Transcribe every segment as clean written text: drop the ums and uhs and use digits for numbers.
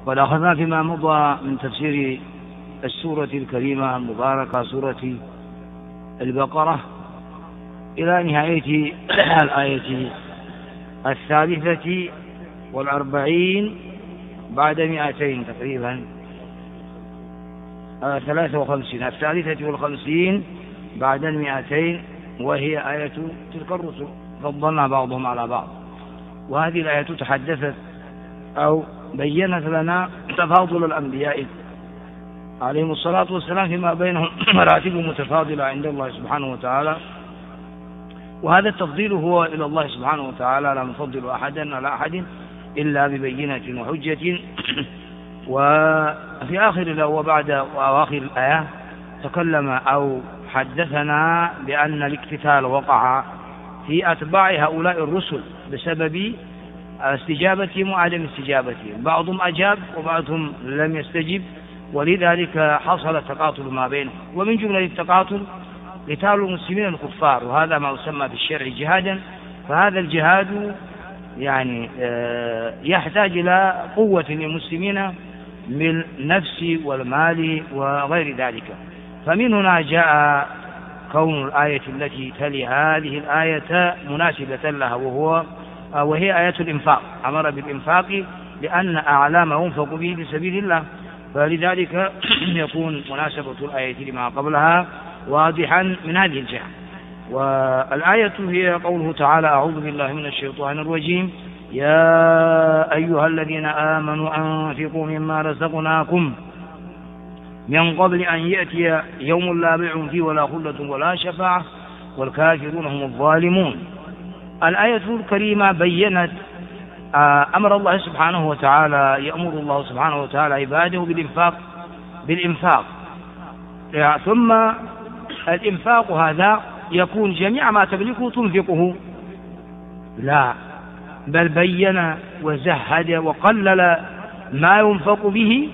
قد أخذنا فيما مضى من تفسير السورة الكريمة المباركة سورة البقرة إلى نهاية الآية 43 بعد 200 تقريبا 53 53 بعد 200 وهي آية تلك الرسل فضلنا بعضهم على بعض. وهذه الآية تحدثت أو بيّنت لنا تفاضل الأنبياء عليهم الصلاة والسلام فيما بينهم مراتب متفاضلة عند الله سبحانه وتعالى، وهذا التفضيل هو إلى الله سبحانه وتعالى، لا نفضل أحدا على أحد إلا ببينة وحجة. وفي آخر وبعد أواخر الآية تكلم أو حدثنا بأن الاقتتال وقع في أتباع هؤلاء الرسل بسبب استجابتهم وعدم استجابتهم، بعضهم أجاب وبعضهم لم يستجب، ولذلك حصل التقاتل ما بينهم. ومن جملة التقاتل قتال المسلمين الكفار، وهذا ما يسمى في الشرع جهادا. فهذا الجهاد يعني يحتاج إلى قوة للمسلمين من النفس والمال وغير ذلك. فمن هنا جاء كون الآية التي تلي هذه الآية مناسبة لها، وهي آية الإنفاق، أمر بالإنفاق لأن أعلى ما ينفق به في سبيل الله، فلذلك يكون مناسبة الآية لما قبلها واضحا من هذه الجهة. والآية هي قوله تعالى: أعوذ بالله من الشيطان الرجيم، يا أيها الذين آمنوا أنفقوا مما رزقناكم من قبل أن يأتي يوم لا بيع فيه ولا خلة ولا شفاعة والكافرون هم الظالمون. الآية الكريمة بيّنت أمر الله سبحانه وتعالى، يأمر الله سبحانه وتعالى عباده بالإنفاق. ثم الإنفاق هذا يكون جميع ما تملكه تنفقه، لا، بل بين وزهد وقلل ما ينفق به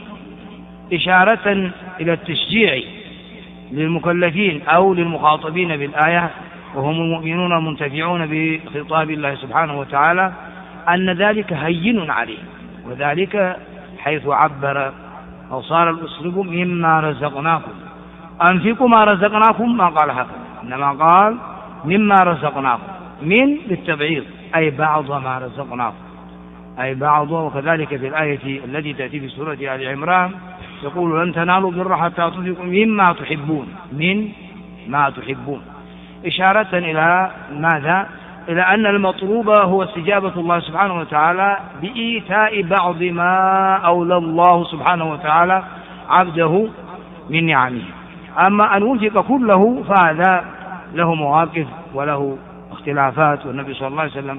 إشارة إلى التشجيع للمكلفين أو للمخاطبين بالآية وهم المؤمنون المنتفعون بخطاب الله سبحانه وتعالى أن ذلك هين عليه، وذلك حيث عبر أو صار الأسلوب مما رزقناكم. أنفقوا ما رزقناكم ما قال هكذا، إنما قال مما رزقناكم، من بالتبعيض أي بعض ما رزقناكم، أي بعض. وكذلك في الآية التي تأتي في سورة آل عمران يقول: لن تنالوا البر حتى تنفقوا مما تحبون، من ما تحبون، إشارة إلى ماذا؟ إلى أن المطلوب هو استجابة الله سبحانه وتعالى بإيتاء بعض ما أولى الله سبحانه وتعالى عبده من نعمه. أما أن ينفق كله فهذا له مواقف وله اختلافات. والنبي صلى الله عليه وسلم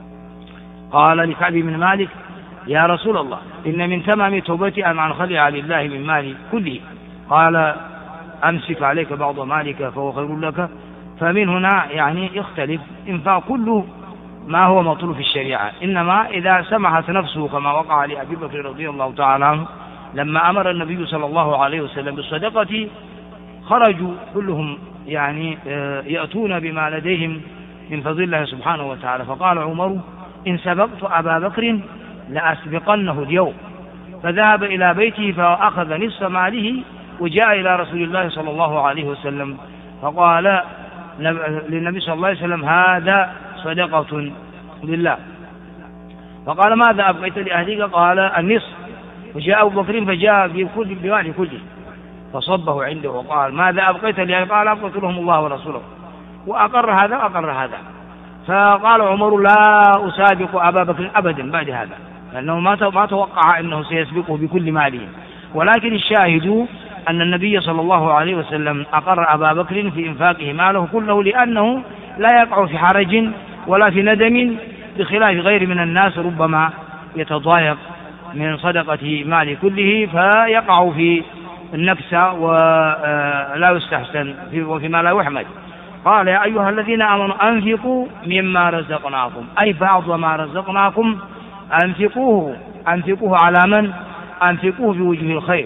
قال لكعب بن مالك: يا رسول الله، إن من تمام توبتي أن أنخلع لله من مالي كله. قال: أمسك عليك بعض مالك فهو خير لك. فمن هنا يعني يختلف إنفاق كله ما هو مطلوب في الشريعة، إنما إذا سمحت نفسه كما وقع لأبي بكر رضي الله تعالى عنه لما أمر النبي صلى الله عليه وسلم بالصدقة خرجوا كلهم يعني يأتون بما لديهم من فضل الله سبحانه وتعالى. فقال عمر: إن سبقت أبا بكر لأسبقنه اليوم. فذهب إلى بيته فأخذ نصف ماله وجاء إلى رسول الله صلى الله عليه وسلم فقال للنبي صلى الله عليه وسلم: هذا صدقة لله. فقال: ماذا أبقيت لأهلك؟ قال: النصف. وجاء أبو بكر فجاء بماله كله فصبه عنده وقال: ماذا أبقيت لأهلك؟ قال: أبقيت لهم الله ورسوله. وأقر هذا وأقر هذا. فقال عمر: لا أسابق أبا بكر أبدا بعد هذا، لأنه ما توقع أنه سيسبقه بكل ماله. ولكن الشاهد أن النبي صلى الله عليه وسلم أقر أبا بكر في إنفاقه ماله كله، لأنه لا يقع في حرج ولا في ندم، بخلاف غير من الناس ربما يتضايق من صدقة ماله كله فيقع في النكسة ولا يستحسن وفيما لا يحمد. قال: يا أيها الذين آمنوا أنفقوا مما رزقناكم، أي بعض ما رزقناكم أنفقوه على من؟ أنفقوه في وجه الخير،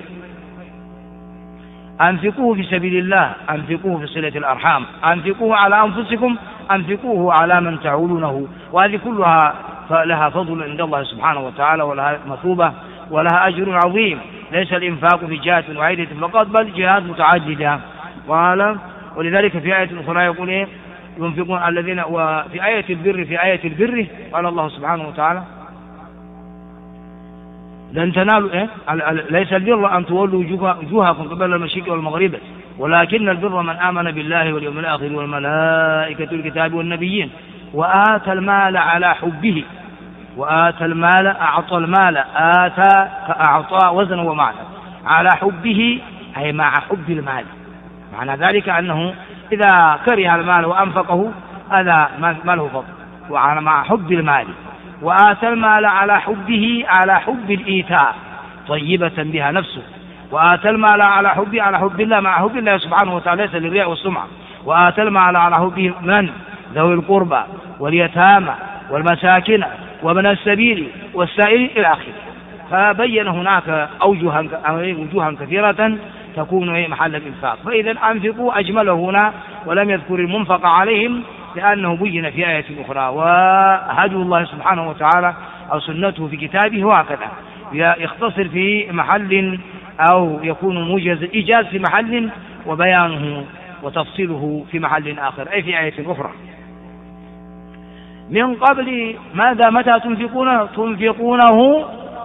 أنفقوه في سبيل الله، أنفقوه في صلة الأرحام، أنفقوه على أنفسكم، أنفقوه على من تعولونه. وهذه كلها لها فضل عند الله سبحانه وتعالى ولها مثوبة ولها أجر عظيم، ليس الإنفاق في جهة واحدة فقط بل جهات متعددة. ولذلك في آية أخرى يقول إيه؟ ينفقون الذين، وفي آية البر قال الله سبحانه وتعالى لن تنالوا ليس البر أن تولوا وجوهكم قبل المشرق والمغرب ولكن البر من آمن بالله واليوم الآخر والملائكة والكتاب والنبيين وآتى المال على حبه. وآتى المال، أعطى المال، آتى كأعطى وزن ومعنى، على حبه أي مع حب المال. معنى ذلك أنه إذا كره المال وأنفقه هذا ما له فضل، وعلى مع حب المال. وآتى المال على حبه، على حب الإيتاء طيبة بها نفسه. وآتى المال على حب الله، مع حب الله سبحانه وتعالى ليس للرياء والسمعة. وآتى المال على حبه من؟ ذوي القربى واليتامى والمساكين وابن السبيل والسائل إلى آخره. فبين هناك وجوها كثيرة تكون محل الإنفاق. فإذا أنفقوا أجمله هنا ولم يذكر المنفق عليهم لأنه بين في آية أخرى. وهدي الله سبحانه وتعالى أو سنته في كتابه هكذا يختصر في محل أو يكون موجز إيجاز في محل وبيانه وتفصيله في محل آخر أي في آية أخرى. من قبل ماذا؟ متى تنفقونه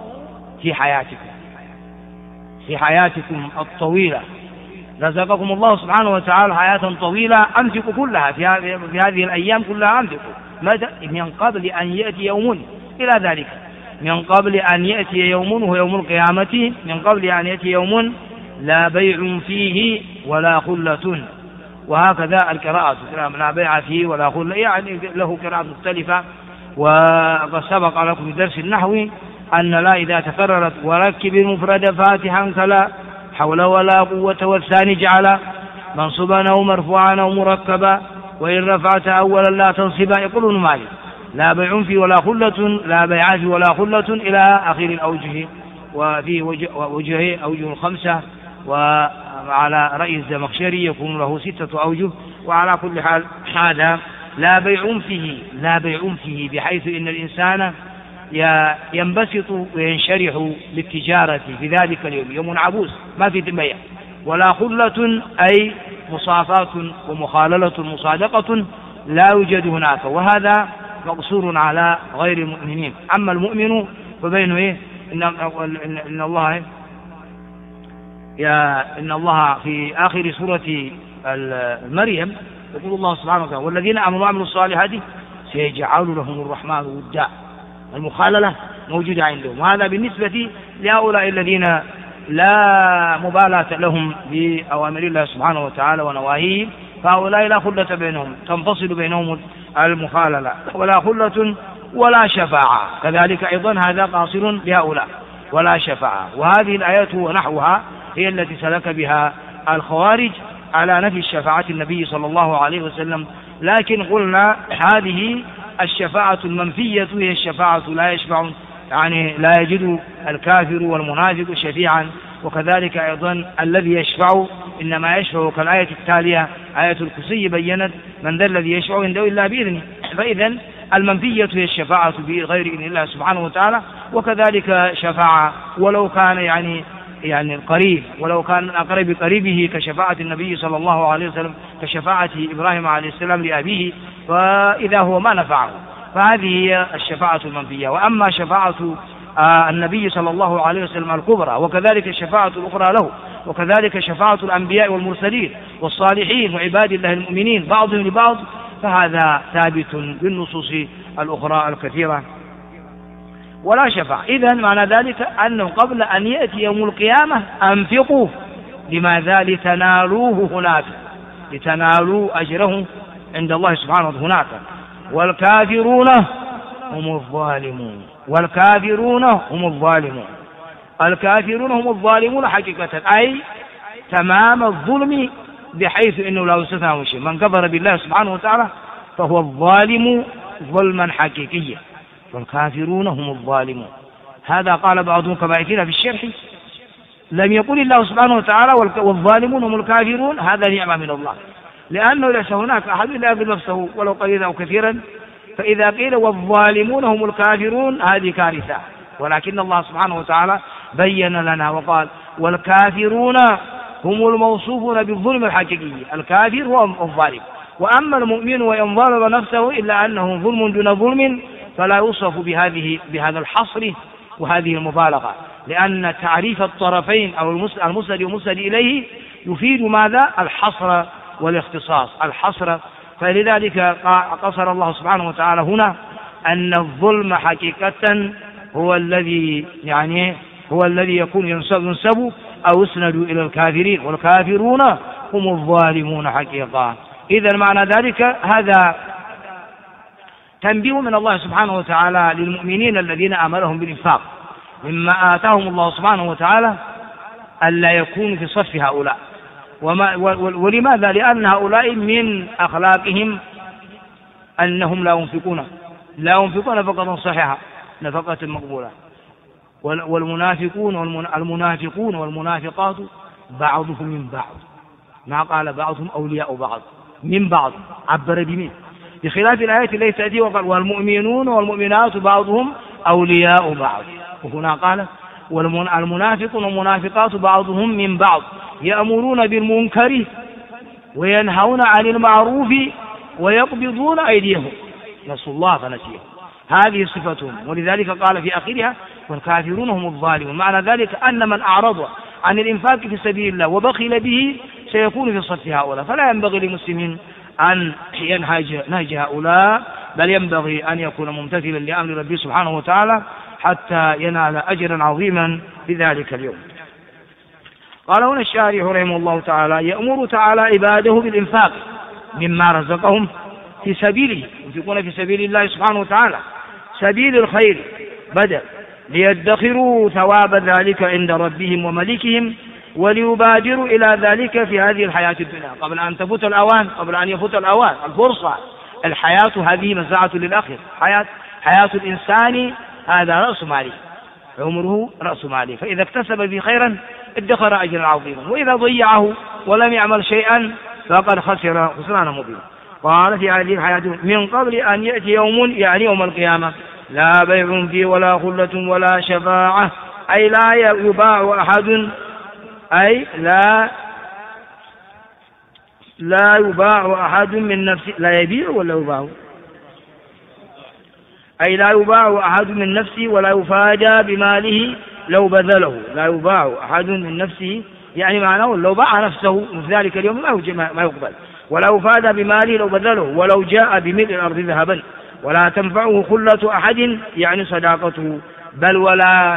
في حياتكم الطويلة. رزقكم الله سبحانه وتعالى حياة طويلة، أنفقوا كلها في هذه الأيام كلها أنفقوا. من قبل أن يأتي يوم إلى ذلك، من قبل أن يأتي يوم وهو يوم القيامة، من قبل أن يأتي يوم لا بيع فيه ولا خلة. وهكذا القراءة لا بيع فيه ولا خلة، يعني له قراءة مختلفة. وقد سبق لكم في درس النحو أن لا إذا تكررت وركب المفرد فاتحا كلا حول ولا قوة والثاني جعل منصوبا أو مرفوعا أو مركبا وإن رفعت أولا لا تنصبا. يقول ابن مالك لا بيع فيه ولا خلة، لا بيع فيه ولا خلة إلى آخر الأوجه. وفي أوجه 5، وعلى رأي الزمخشري يكون له 6 أوجه. وعلى كل حال هذا لا بيع فيه بحيث إن الإنسان ينبسط وينشرح للتجارة في ذلك اليوم، يوم عبوس ما في بيع. ولا خلة أي مصافات ومخاللة مصادقة لا يوجد هناك، وهذا مقصور على غير المؤمنين. أما المؤمن فبينه إن الله في آخر سورة مريم يقول الله سبحانه وتعالى والذين آمنوا وعملوا الصالحات سيجعل لهم الرحمن ودا. المخاللة موجودة عندهم، وهذا بالنسبة لهؤلاء الذين لا مبالاة لهم بأوامر الله سبحانه وتعالى ونواهيه، فهؤلاء لا خلة بينهم، تنفصل بينهم المخاللة. ولا خلة ولا شفاعة كذلك أيضا، هذا قاصر بهؤلاء ولا شفاعة. وهذه الآيات ونحوها هي التي سلك بها الخوارج على نفي الشفاعة النبي صلى الله عليه وسلم. لكن قلنا هذه الشفاعة المنفية هي الشفاعة لا يشفع، يعني لا يجد الكافر والمنافق شفيعا. وكذلك أيضا الذي يشفع إنما يشفع كالآية التالية آية الكرسي بيّنت من ذا الذي يشفع عنده إلا بإذنه. فإذا المنفية هي الشفاعة بغير إذن الله سبحانه وتعالى. وكذلك شفاعة ولو كان يعني القريب، ولو كان أقرب قريبه كشفاعة النبي صلى الله عليه وسلم، كشفاعة إبراهيم عليه السلام لأبيه، فإذا هو ما نفعه، فهذه هي الشفاعة المنفية. وأما شفاعة النبي صلى الله عليه وسلم الكبرى، وكذلك الشفاعة الأخرى له، وكذلك شفاعة الأنبياء والمرسلين والصالحين وعباد الله المؤمنين بعضهم لبعض، فهذا ثابت بالنصوص الأخرى الكثيرة. ولا شفاعة. إذن معنى ذلك أنه قبل أن يأتي يوم القيامة أنفقوا، لماذا؟ لتنالوه هناك، لتنالوا أجره عند الله سبحانه وتعالى هناك. والكافرون هم الظالمون، والكافرون هم الظالمون، الكافرون هم الظالمون حقيقة، أي تمام الظلم، بحيث أنه لا يستثنى شيء. من كفر بالله سبحانه وتعالى فهو الظالم ظلما حقيقيا، والكافرون هم الظالمون. هذا قال بعضهم كما يأتينا في الشرح، لم يقل الله سبحانه وتعالى والظالمون هم الكافرون، هذا نعمة من الله، لأنه ليس هناك أحد لا يظلم نفسه ولو قليلا أو كثيرا. فإذا قيل والظالمون هم الكافرون هذه كارثة، ولكن الله سبحانه وتعالى بين لنا وقال والكافرون هم الموصوفون بالظلم الحقيقي، الكافر هو الظالم. وأما المؤمن وإن ظلم نفسه إلا أنه ظلم دون ظلم فلا يوصف بهذا الحصر وهذه المبالغة، لأن تعريف الطرفين أو المسند والمسند إليه يفيد ماذا؟ الحصر والاختصاص، الحصر. فلذلك قصر الله سبحانه وتعالى هنا أن الظلم حقيقة هو الذي يكون ينسب أو يسند إلى الكافرين، والكافرون هم الظالمون حقيقة. إذا معنى ذلك هذا تنبيه من الله سبحانه وتعالى للمؤمنين الذين آمرهم بالإنفاق مما آتاهم الله سبحانه وتعالى ألا يكونوا في صف هؤلاء. ولماذا؟ لأن هؤلاء من أخلاقهم أنهم لا ينفقون نفقة صحيحة، نفقة مقبولة. والمنافقون والمنافقات بعضهم من بعض، ما قال بعضهم أولياء بعض، من بعض عبر بمن، بخلاف الآية التي تأتي وقال والمؤمنون والمؤمنات بعضهم أولياء بعض، وهنا قال والمنافقون والمنافقات بعضهم من بعض يأمرون بالمنكر وينهون عن المعروف ويقبضون أيديهم، نسوا الله فنسيهم، هذه صفتهم. ولذلك قال في آخرها والكافرون هم الظالمون. معنى ذلك أن من أعرض عن الإنفاق في سبيل الله وبخل به سيكون في صف هؤلاء، فلا ينبغي للمسلمين أن ينهج هؤلاء، بل ينبغي أن يكون ممتثلا لأمر ربه سبحانه وتعالى حتى ينال أجرا عظيما في ذلك اليوم. قال هنا الشارح رحمه الله تعالى يأمر تعالى عباده بالإنفاق مما رزقهم في سبيله، ينفقون في سبيل الله سبحانه وتعالى سبيل الخير بدل، ليدخروا ثواب ذلك عند ربهم وملكهم، وليبادروا إلى ذلك في هذه الحياة الدنيا قبل أن تفوت الأوان، قبل أن يفوت الأوان الفرصة. الحياة هذه مزرعة للآخر، حياة الإنسان هذا رأس ماله، عمره رأس ماله، فإذا اكتسب به خيرا ادخر أجرا عظيما، وإذا ضيعه ولم يعمل شيئا فقد خسر خسرانا مبينا. قال في هذه الحياة من قبل أن يأتي يوم، يعني يوم القيامة، لا بيع فيه ولا خلة ولا شفاعة، أي لا يباع أحد، أي لا يباع أحد من نفسه، لا يبيع ولا يباع، أي لا يباع أحد من نفسه ولا يفادى بماله لو بذله، لا يباع أحد من نفسه يعني معناه لو باع نفسه في ذلك اليوم ما يقبل، ولا يفادى بماله لو بذله ولو جاء بملء الأرض ذهبا، ولا تنفعه خلة أحد يعني صداقته، بل ولا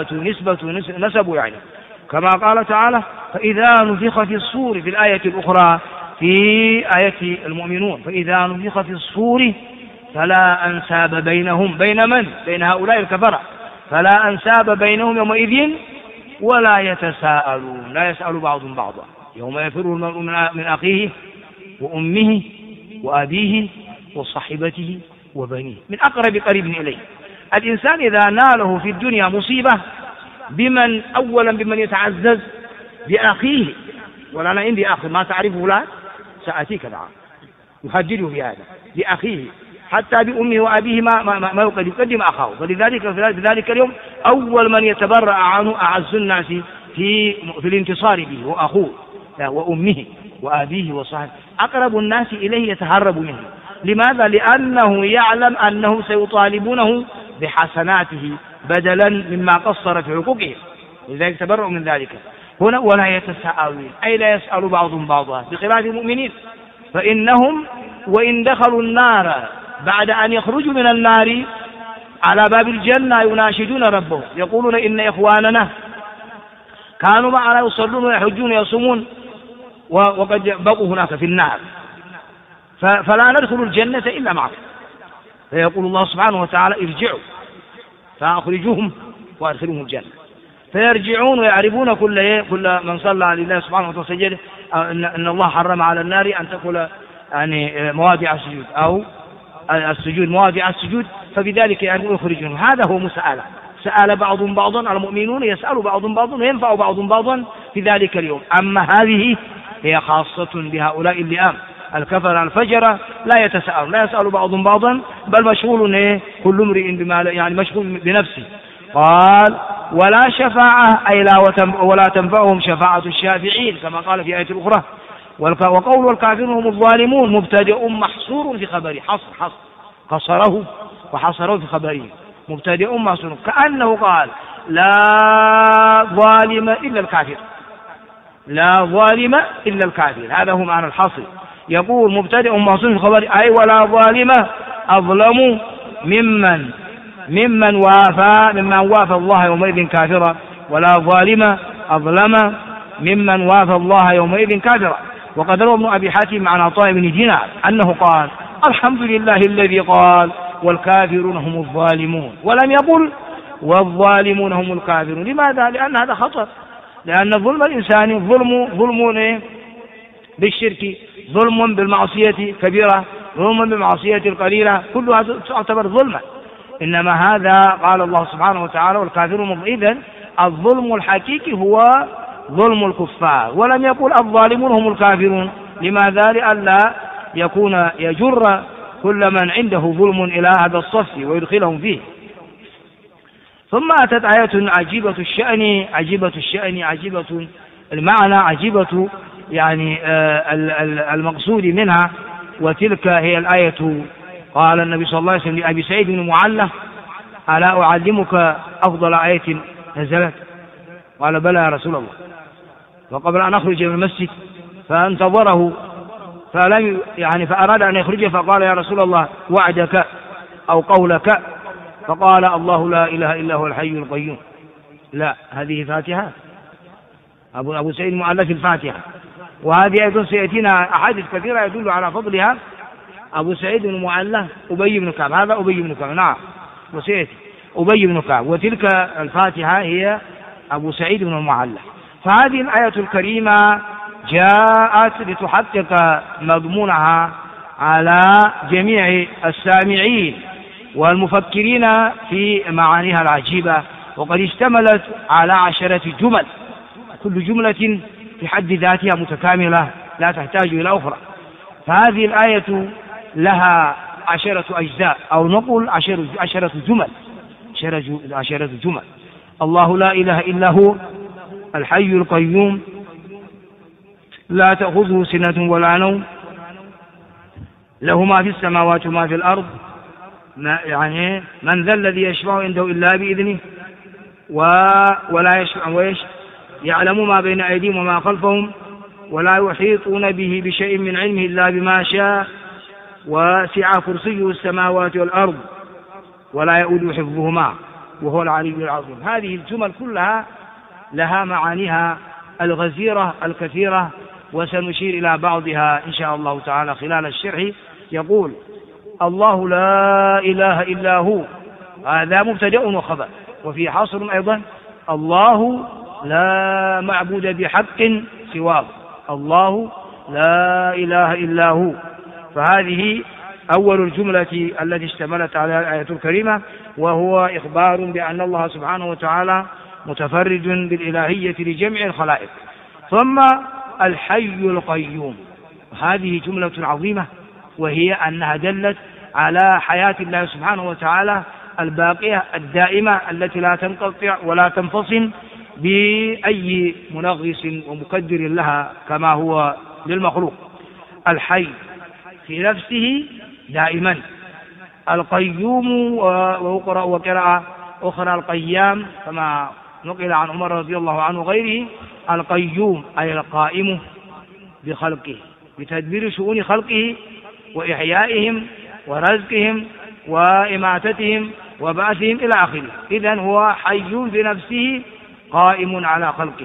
نسب يعني، كما قال تعالى فإذا نفخ في الصور في الآية الأخرى في آية المؤمنون، فإذا نفخ في الصور فلا أنساب بينهم، بين من؟ بين هؤلاء الكفرة، فلا أنساب بينهم يومئذ ولا يتساءلون، لا يسأل بعضهم بعضا، يوم يفر المرء من أخيه وأمه وأبيه وصاحبته وبنيه، من أقرب قريب إليه. الإنسان إذا ناله في الدنيا مصيبة أولا بمن يتعزز بأخيه، ولا أنا عندي أخ ما تعرفه لا سأتيك دعا يهدده بهذا بأخيه، حتى بأمه وأبيه ما يقدم أخاه. فلذلك في ذلك اليوم أول من يتبرأ عنه أعز الناس في الانتصار به وأخوه وأمه وأبيه وصاحبه، أقرب الناس إليه يتهرب منه. لماذا؟ لأنه يعلم أنه سيطالبونه بحسناته بدلا مما قصر في حقوقه، لذلك تبرأ من ذلك. هنا ولا يتساءلون، أي لا يسأل بعضهم بعضا، بخلاف المؤمنين فإنهم وإن دخلوا النار بعد أن يخرجوا من النار على باب الجنة يناشدون ربهم يقولون إن إخواننا كانوا معنا يصلون ويحجون ويصومون وقد بقوا هناك في النار، فلا ندخل الجنة إلا معكم، فيقول الله سبحانه وتعالى ارجعوا فأخرجوهم وأدخلوهم الجنة، فيرجعون ويعرفون كل من صلى لله سبحانه وتعالى سجد أن الله حرم على النار أن تأكل يعني مواضع السجود أو السجود مواضع السجود، فبذلك يعني يخرجون. هذا هو مسألة سأل بعضهم بعضا، المؤمنون يسأل بعضهم بعضا وينفع بعضهم بعضا في ذلك اليوم. أما هذه هي خاصة بهؤلاء اللئام الكفر الفجرة، لا يسأل بعضهم بعضا، بل مشغول كل امرئ بما يعني مشغول بنفسه، قال ولا شفاعة أي ولا تنفعهم شفاعة الشافعين كما قال في آية أخرى. وقول والكافرون هم الظالمون مبتدئ محصور في خبره، حصر قصره وحصره في خبره، مبتدئ محصور كأنه قال لا ظالم إلا الكافر، لا ظالم إلا الكافر، هذا هو معنى الحصر. يقول مبتدئ محصور في خبره أي ولا ظالم أظلم ممن وافى الله يومئذ كافرا، ولا ظالم أظلم ممن وافى الله يومئذ كافرا. وقد روى ابن أبي حاتم عن عطاء بن دينار أنه قال الحمد لله الذي قال والكافرون هم الظالمون ولم يقل والظالمون هم الكافرون. لماذا؟ لأن هذا خطر، لأن ظلم الإنسان ظلم بالشرك، ظلم بالمعصية كبيرة، ظلم بالمعصية القليلة، كلها تعتبر ظلما. إنما هذا قال الله سبحانه وتعالى والكافرون. إذن الظلم الحقيقي هو ظلم الكفار، ولم يقل الظالمون هم الكافرون. لماذا؟ لئلا يجر كل من عنده ظلم إلى هذا الصف ويدخلهم فيه. ثم أتت آية عجيبة الشأن، عجيبة الشأن، عجيبة المعنى، عجيبة يعني المقصود منها. وتلك هي الآية قال النبي صلى الله عليه وسلم لأبي سعيد بن معلة ألا أعلمك أفضل آية نزلت؟ قال بلى يا رسول الله. وقبل أن أخرج من المسجد فانتظره فأراد أن يخرج فقال يا رسول الله وعدك أو قولك؟ فقال الله لا إله إلا هو الحي القيوم. لا، هذه فاتحة أبو سعيد المعلى في الفاتحة، وهذه أيضا سيأتينا أحاديث كثيرة يدل على فضلها. أبو سعيد المعلى أبي بن كعب، هذا أبي بن كعب، نعم، وسيأتي أبي بن كعب، وتلك الفاتحة هي أبو سعيد بن المعلى. فهذه الآية الكريمة جاءت لتحقق مضمونها على جميع السامعين والمفكرين في معانيها العجيبة، وقد اشتملت على 10 جمل، كل جملة في حد ذاتها متكاملة لا تحتاج إلى أخرى. فهذه الآية لها 10 أجزاء، أو نقول 10 جمل، 10 جمل. الله لا إله إلا هو الحي القيوم لا تأخذه سنة ولا نوم له ما في السماوات وما في الأرض يعني من ذا الذي يشفع عنده إلا بإذنه ولا يشفع يعلم ما بين أيديهم وما خلفهم ولا يحيطون به بشيء من علمه إلا بما شاء وسع كرسيه السماوات والأرض ولا يؤود حفظهما وهو العلي العظيم. هذه الجمل كلها لها معانيها الغزيرة الكثيرة، وسنشير إلى بعضها إن شاء الله تعالى خلال الشرح. يقول الله لا إله إلا هو، هذا مبتدأ وخبر، وفي حصر أيضا الله لا معبود بحق سواه، الله لا إله إلا هو. فهذه أول الجملة التي اشتملت على الآية الكريمة، وهو إخبار بأن الله سبحانه وتعالى متفرد بالإلهية لجميع الخلائق. ثم الحي القيوم، هذه جملة عظيمة، وهي أنها دلت على حياة الله سبحانه وتعالى الباقية الدائمة التي لا تنقطع ولا تنفصل بأي منغص ومقدر لها كما هو للمخلوق. الحي في نفسه دائما، القيوم وقراءة أخرى القيام كما نقل عن عمر رضي الله عنه وغيره. القيوم أي القائم بخلقه بتدبير شؤون خلقه وإحيائهم ورزقهم وإماتتهم وبعثهم إلى آخره. إذن هو حي بنفسه قائم على خلقه.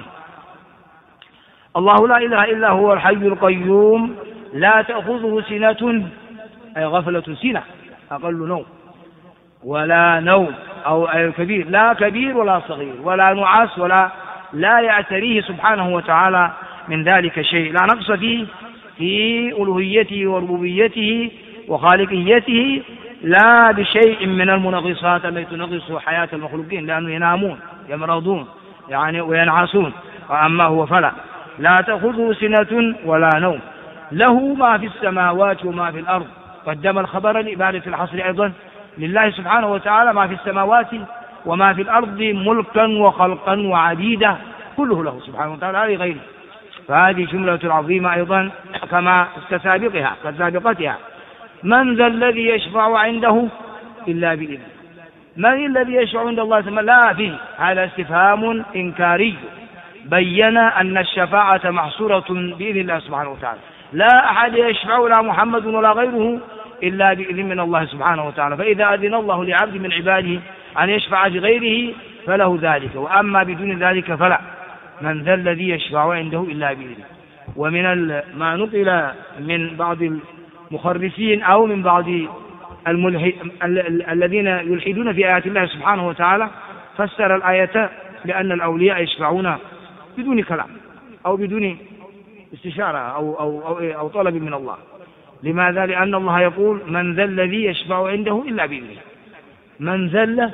الله لا إله إلا هو الحي القيوم لا تأخذه سنة أي غفلة سنة أقل نوم، ولا نوم أو أي كبير، لا كبير ولا صغير ولا نعاس لا يعتريه سبحانه وتعالى من ذلك شيء، لا نقص فيه في ألوهيته وربوبيته وخالقيته، لا بشيء من المنغصات التي تنغص حياة المخلوقين، لأنه ينامون يمرضون يعني وينعسون، وأما هو فلا، لا تأخذه سنة ولا نوم، له ما في السماوات وما في الأرض. قدم الخبر لإبادة الحصر أيضا، لله سبحانه وتعالى ما في السماوات وما في الأرض ملكا وخلقا وعبيدا كله له سبحانه وتعالى لا لغيره. فهذه جملة عظيمة أيضا كما كسابقتها. من ذا الذي يشفع عنده إلا بإذنه. من الذي يشفع عند الله لا فيه، هذا استفهام إنكاري بين أن الشفاعة محصورة بإذن الله سبحانه وتعالى. لا أحد يشفع لا محمد ولا غيره إلا بإذن من الله سبحانه وتعالى. فإذا أذن الله لعبد من عباده أن يشفع بغيره فله ذلك، وأما بدون ذلك فلا. من ذا الذي يشفع عنده إلا بإذنه. ومن ما نقل من بعض المخرفين أو من بعض الذين يلحدون في آيات الله سبحانه وتعالى فسر الآية بأن الأولياء يشفعون بدون كلام أو بدون استشارة أو طلب من الله. لماذا؟ لأن الله يقول من ذا الذي يشفع عنده إلا بإذنه. من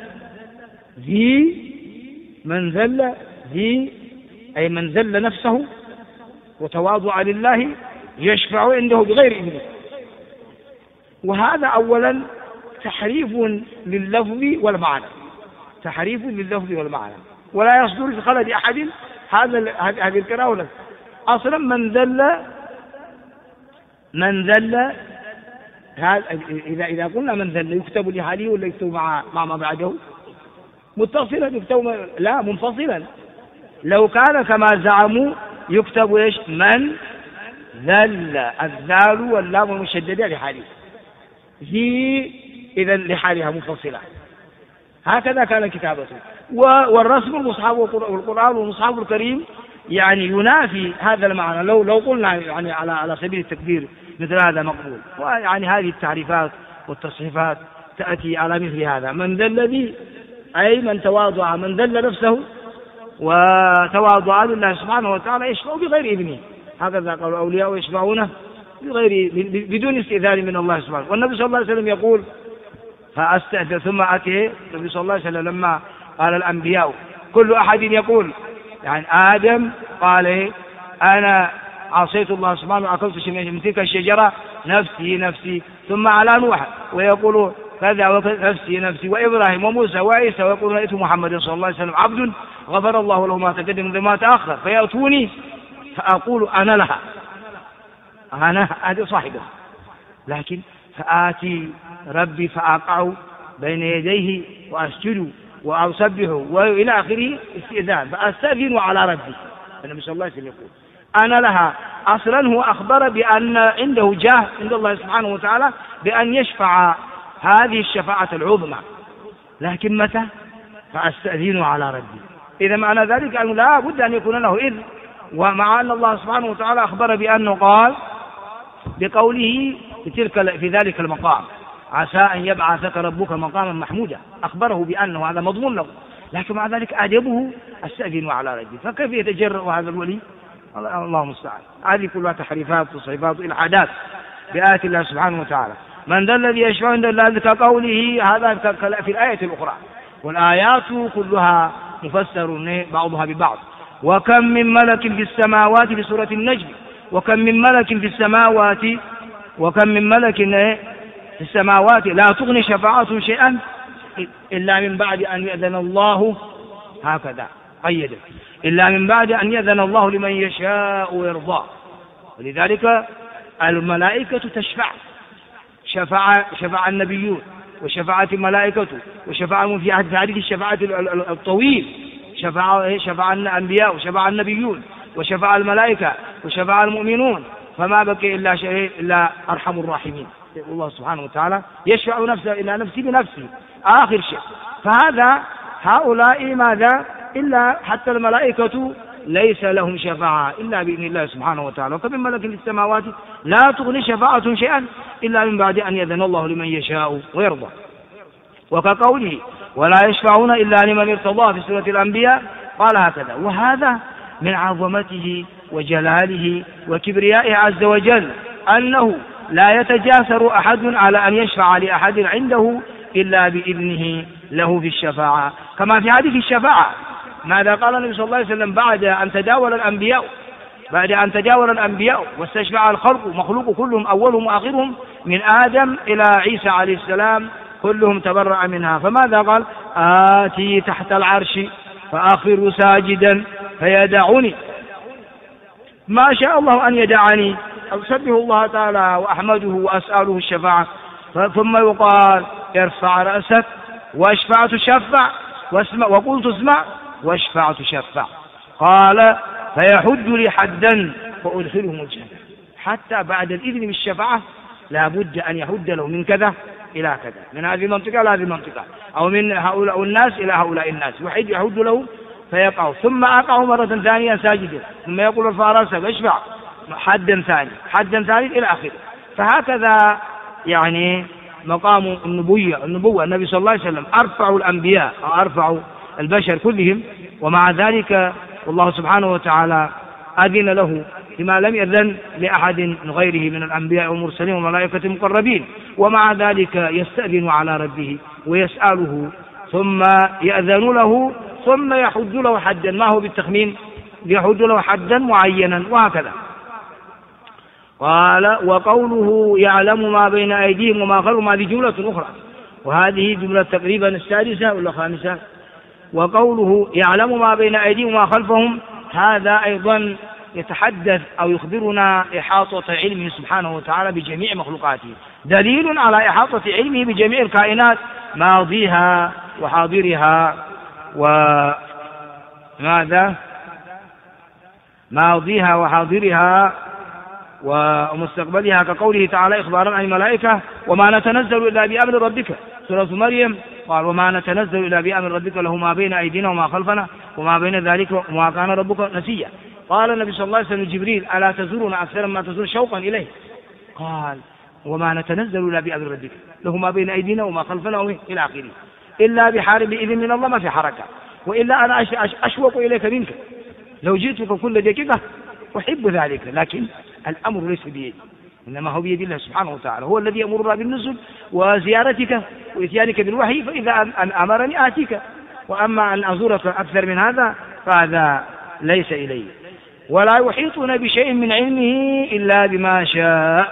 ذل أي من ذل نفسه وتواضع لله يشفع عنده بغير إذنه. وهذا أولا تحريف لللفظ والمعنى، ولا يصدر في خلد أحد هذه القراءة. أصلا من ذل إذا قلنا من ذل يكتب لحاله ولا يكتب مع ما بعده متصلا، يكتب لا منفصلا. لو كان كما زعموا يكتب ايش؟ من ذل، الذال واللام المشددة لحاله، إذا لحالها منفصلة. هكذا كان كتابته. والرسم المصحف والقرآن والمصحف الكريم يعني ينافي هذا المعنى. لو قلنا يعني على سبيل التكبير مثل هذا مقبول. ويعني هذه التعريفات والتصحيفات تأتي على مثل هذا. من ذا الذي أي من تواضع، من ذل نفسه وتواضع لله سبحانه وتعالى يشفع بغير إذنه. هكذا قال الأولياء يشفعونه بدون استئذان من الله سبحانه. والنبي صلى الله عليه وسلم يقول فأستأذن ثم أتي. النبي صلى الله عليه وسلم لما قال الأنبياء كل أحد يقول يعني آدم قال أنا عصيت الله سبحانه وأكلت من تلك الشجرة نفسي، ثم على نوح ويقول كذا نفسي، وإبراهيم وموسى وعيسى، ويقول رأيت محمد صلى الله عليه وسلم عبد غفر الله له ما تقدم وما تأخر، فيأتوني فأقول أنا لها، أنا هذا صاحبه. لكن فآتي ربي فأقع بين يديه وأسجد وأسبحه وإلى آخره استئذان، فأستأذن على ربي. النبي صلى الله عليه وسلم يقول أنا لها. أصلا هو أخبر بأن عنده جاه عند الله سبحانه وتعالى بأن يشفع هذه الشفاعة العظمى. لكن متى؟ فأستأذن على ربي. إذا معنى ذلك أنه لا بد أن يكون له إذن. ومع أن الله سبحانه وتعالى أخبر بأنه قال بقوله في ذلك المقام عسى أن يبعثك ربك مقاما محمودا، أخبره بأنه هذا مضمون له. لكن مع ذلك أدبه أستأذن على ربي. فكيف يتجرأ هذا الولي؟ الله المستعان. هذه كلها تحريفات وصيفات وإلحادات بآيات الله سبحانه وتعالى. من ذا الذي يشفع عند الله كقوله هذا في الآية الأخرى. والآيات كلها مفسر بعضها ببعض. وكم من ملك في السماوات في سورة النجم، وكم من ملك في السماوات لا تغني شفاعتهم شيئا إلا من بعد أن يأذن الله، هكذا قيد، إلا من بعد أن يأذن الله لمن يشاء ويرضى. ولذلك الملائكة تشفع، شفع النبيون وشفعت الملائكة، وشفع في حديث الشفاعة الطويل شفع الأنبياء وشفع النبيون وشفع الملائكة وشفع المؤمنون، فما بقي إلا شيء إلا أرحم الراحمين. الله سبحانه وتعالى يشفع نفسه إلى نفسه بنفسه آخر شيء. فهذا هؤلاء ماذا؟ إلا حتى الملائكة ليس لهم شفاعة إلا بإذن الله سبحانه وتعالى. وكم من ملك في السماوات لا تغني شفاعتهم شيئا إلا من بعد أن يأذن الله لمن يشاء ويرضى. وكقوله ولا يشفعون إلا لمن ارتضى في سورة الأنبياء قال هكذا. وهذا من عظمته وجلاله وكبريائه عز وجل أنه لا يتجاسر أحد على أن يشفع لأحد عنده إلا بإذنه له في الشفاعة. كما في حديث الشفاعة ماذا قال النبي صلى الله عليه وسلم بعد أن تداول الأنبياء واستشفع الخلق مخلوق كلهم أولهم وآخرهم من آدم إلى عيسى عليه السلام كلهم تبرأ منها. فماذا قال؟ آتي تحت العرش فأخر ساجدا فيدعني، ما شاء الله أن يدعني، أسبح الله تعالى وأحمده وأسأله الشفاعة. ثم يقال ارفع رأسك واشفع تشفع وقلت اسمع واشفع تشفع. قال فيحد لي حدا فأدخلهم الجنة. حتى بعد الإذن بالشفاعة لا بد أن يحد له من كذا إلى كذا، من هذه المنطقة إلى هذه المنطقة، أو من هؤلاء الناس إلى هؤلاء الناس، يحد له فيقع، ثم أقع مرة ثانية ساجدا، ثم يقول ارفع رأسك واشفع حدا ثاني حدا ثالث إلى آخره. فهكذا يعني مقام النبوة النبي صلى الله عليه وسلم أرفع الأنبياء أو أرفع البشر كلهم، ومع ذلك والله سبحانه وتعالى أذن له بما لم يأذن لأحد من غيره من الأنبياء والمرسلين والملائكة المقربين، ومع ذلك يستأذن على ربه ويسأله ثم يأذن له ثم يحد له حدا، ما هو بالتخمين، يحد له حدا معينا وهكذا. قال وقوله يعلم ما بين أيديهم وما خلفهم، هذه جملة أخرى، وهذه جملة تقريبا السادسة ولا الخامسة. وقوله يعلم ما بين أيديهم وما خلفهم، هذا أيضا يتحدث أو يخبرنا إحاطة علمه سبحانه وتعالى بجميع مخلوقاته، دليل على إحاطة علمه بجميع الكائنات ماضيها وحاضرها وماذا ماضيها وحاضرها ومستقبلها، كقوله تعالى إخبارا عن الملائكة وما نتنزل إلا بأمر ربك، سورة مريم قال وما نتنزل إلا بأمر ربك له ما بين أيدينا وما خلفنا وما بين ذلك وما كان ربك نسيا. قال النبي صلى الله عليه وسلم جبريل ألا تزورنا أكثر ما تزور شوقا إليه، قال وما نتنزل إلا بأمر ربك له ما بين أيدينا وما خلفنا إلى آخره، إلا بحارب بإذن من الله ما في حركة، وإلا أنا أشوق إليك منك، لو جئتك كل دقيقة أحب ذلك، لكن الأمر ليس بيدي، إنما هو بيد الله سبحانه وتعالى، هو الذي يأمرنا بالنزل وزيارتك وإتيانك بالوحي، فإذا أن أمرني آتيك، وأما أن أزورك أكثر من هذا فهذا ليس إلي. ولا يحيطون بشيء من علمه إلا بما شاء.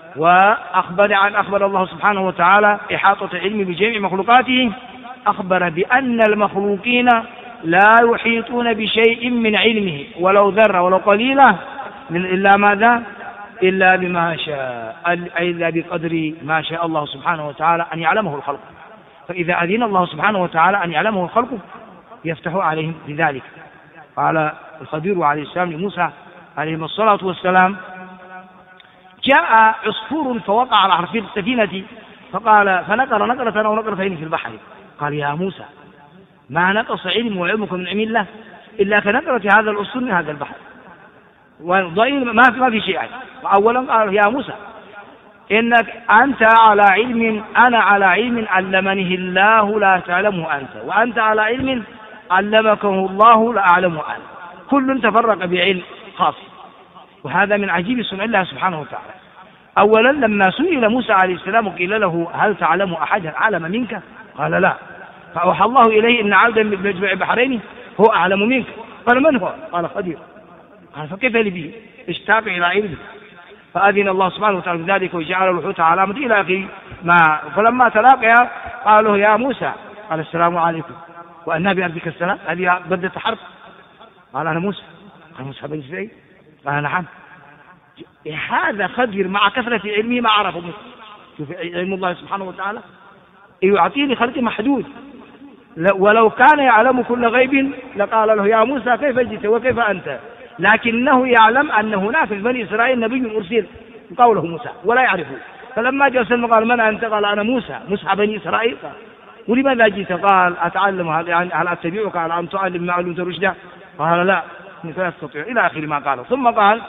أخبر الله سبحانه وتعالى إحاطة علمه بجميع مخلوقاته، أخبر بأن المخلوقين لا يحيطون بشيء من علمه ولو ذرة ولو قليلة إلا ماذا؟ إلا بما شاء، أي إلا بقدر ما شاء الله سبحانه وتعالى أن يعلمه الخلق. فإذا أذن الله سبحانه وتعالى أن يعلمه الخلق يفتح عليهم بذلك. قال الخضير عليه السلام لموسى عليه الصلاة والسلام جاء عصفور فوقع على حرفي السفينة فقال فنقر نقرة أو نقرتين في البحر، قال يا موسى ما نقص علم وعلمك من علم الله إلا كنقرة هذا العصفور من هذا البحر، وضئيل ما في شيء. وأولا قال يا موسى إنك أنت على علم أنا على علم علمنه الله لا تعلمه أنت، وأنت على علم علمكه الله لا أعلمه أنا، كل تفرق بعلم خاص. وهذا من عجيب صنع الله سبحانه وتعالى. أولا لما سئل موسى عليه السلام قيل له هل تعلم أحدا أعلم منك؟ قال لا، فأوحى الله إليه إن عبدا من مجمع البحرين هو أعلم منك. قال من هو؟ قال خضير. قال فكيف لي به؟ اشتاق إلى علمه، فأذن الله سبحانه وتعالى بذلك وجعل الحوت علامة إلى آخره. فلما تلاقيا قالوا يا موسى، قال السلام عليكم وأنا بأرضك السلام، هذه بدة حرب. قال أنا موسى. قال موسى بن إسرائيل؟ قال نعم. هذا خضر مع كثرة علمه ما عرفه موسى. شوف علم الله سبحانه وتعالى يعطيه لخلق محدود، ولو كان يعلم كل غيب لقال له يا موسى كيف جئت وكيف أنت، لكنه يعلم أن هناك في بني إسرائيل نبي أرسل قوله موسى ولا يعرفه. فلما جاء سلم قال من أنت؟ قال أنا موسى بني إسرائيل. قال ولماذا جئت؟ قال أتعلم هل أتبعك على أن تعلم ما علمت رشدا؟ قال لا إنك لا تستطيع إلى آخر ما قال. ثم قال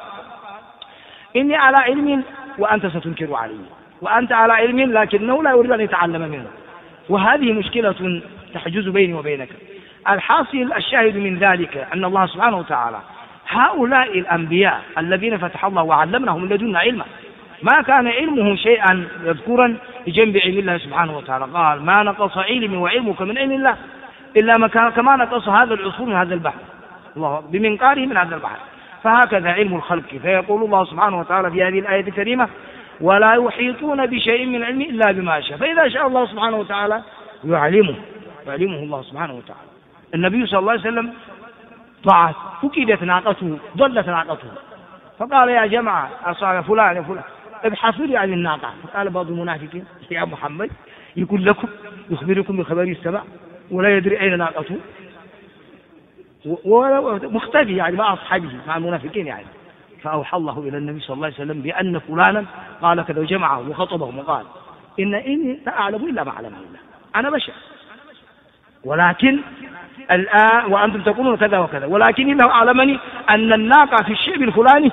إني على علم وأنت ستنكر علي، وأنت على علم لكنه لا يريد أن يتعلم منه، وهذه مشكلة تحجز بيني وبينك. الحاصل الشاهد من ذلك أن الله سبحانه وتعالى هؤلاء الأنبياء الذين فتح الله وعلمناهم من لدنا علما ما كان علمه شيئا يذكرا بجنب علم الله سبحانه وتعالى. قال ما نقص علمي وعلمك من علم الله إلا كما نقص هذا العصفور من هذا البحر، الله بمنقاره من هذا البحر. فهكذا علم الخلق. فيقول الله سبحانه وتعالى في هذه الآية الكريمة ولا يحيطون بشيء من علمه إلا بما شاء. فإذا شاء الله سبحانه وتعالى يعلمه، يعلمه الله سبحانه وتعالى. النبي صلى الله عليه وسلم ضاعت، فقدت ناقته، ضلت ناقته، فقال يا جماعة أصحاب فلان يا فلان ابحثوا لي عن الناقة. فقال بعض المنافقين يا محمد يقول لكم يخبركم بخبر السماء ولا يدري أين ناقته، مختفي يعني مع أصحابه مع المنافقين يعني. فأوحى الله إلى النبي صلى الله عليه وسلم بأن فلانا قال كذا، وجمعه وخطبهم وقال إني لا أعلم إلا ما أعلمه الله، أنا بشر، ولكن الآن وأنتم تقولون كذا وكذا، ولكن الله أعلمني أن الناقة في الشعب الفلاني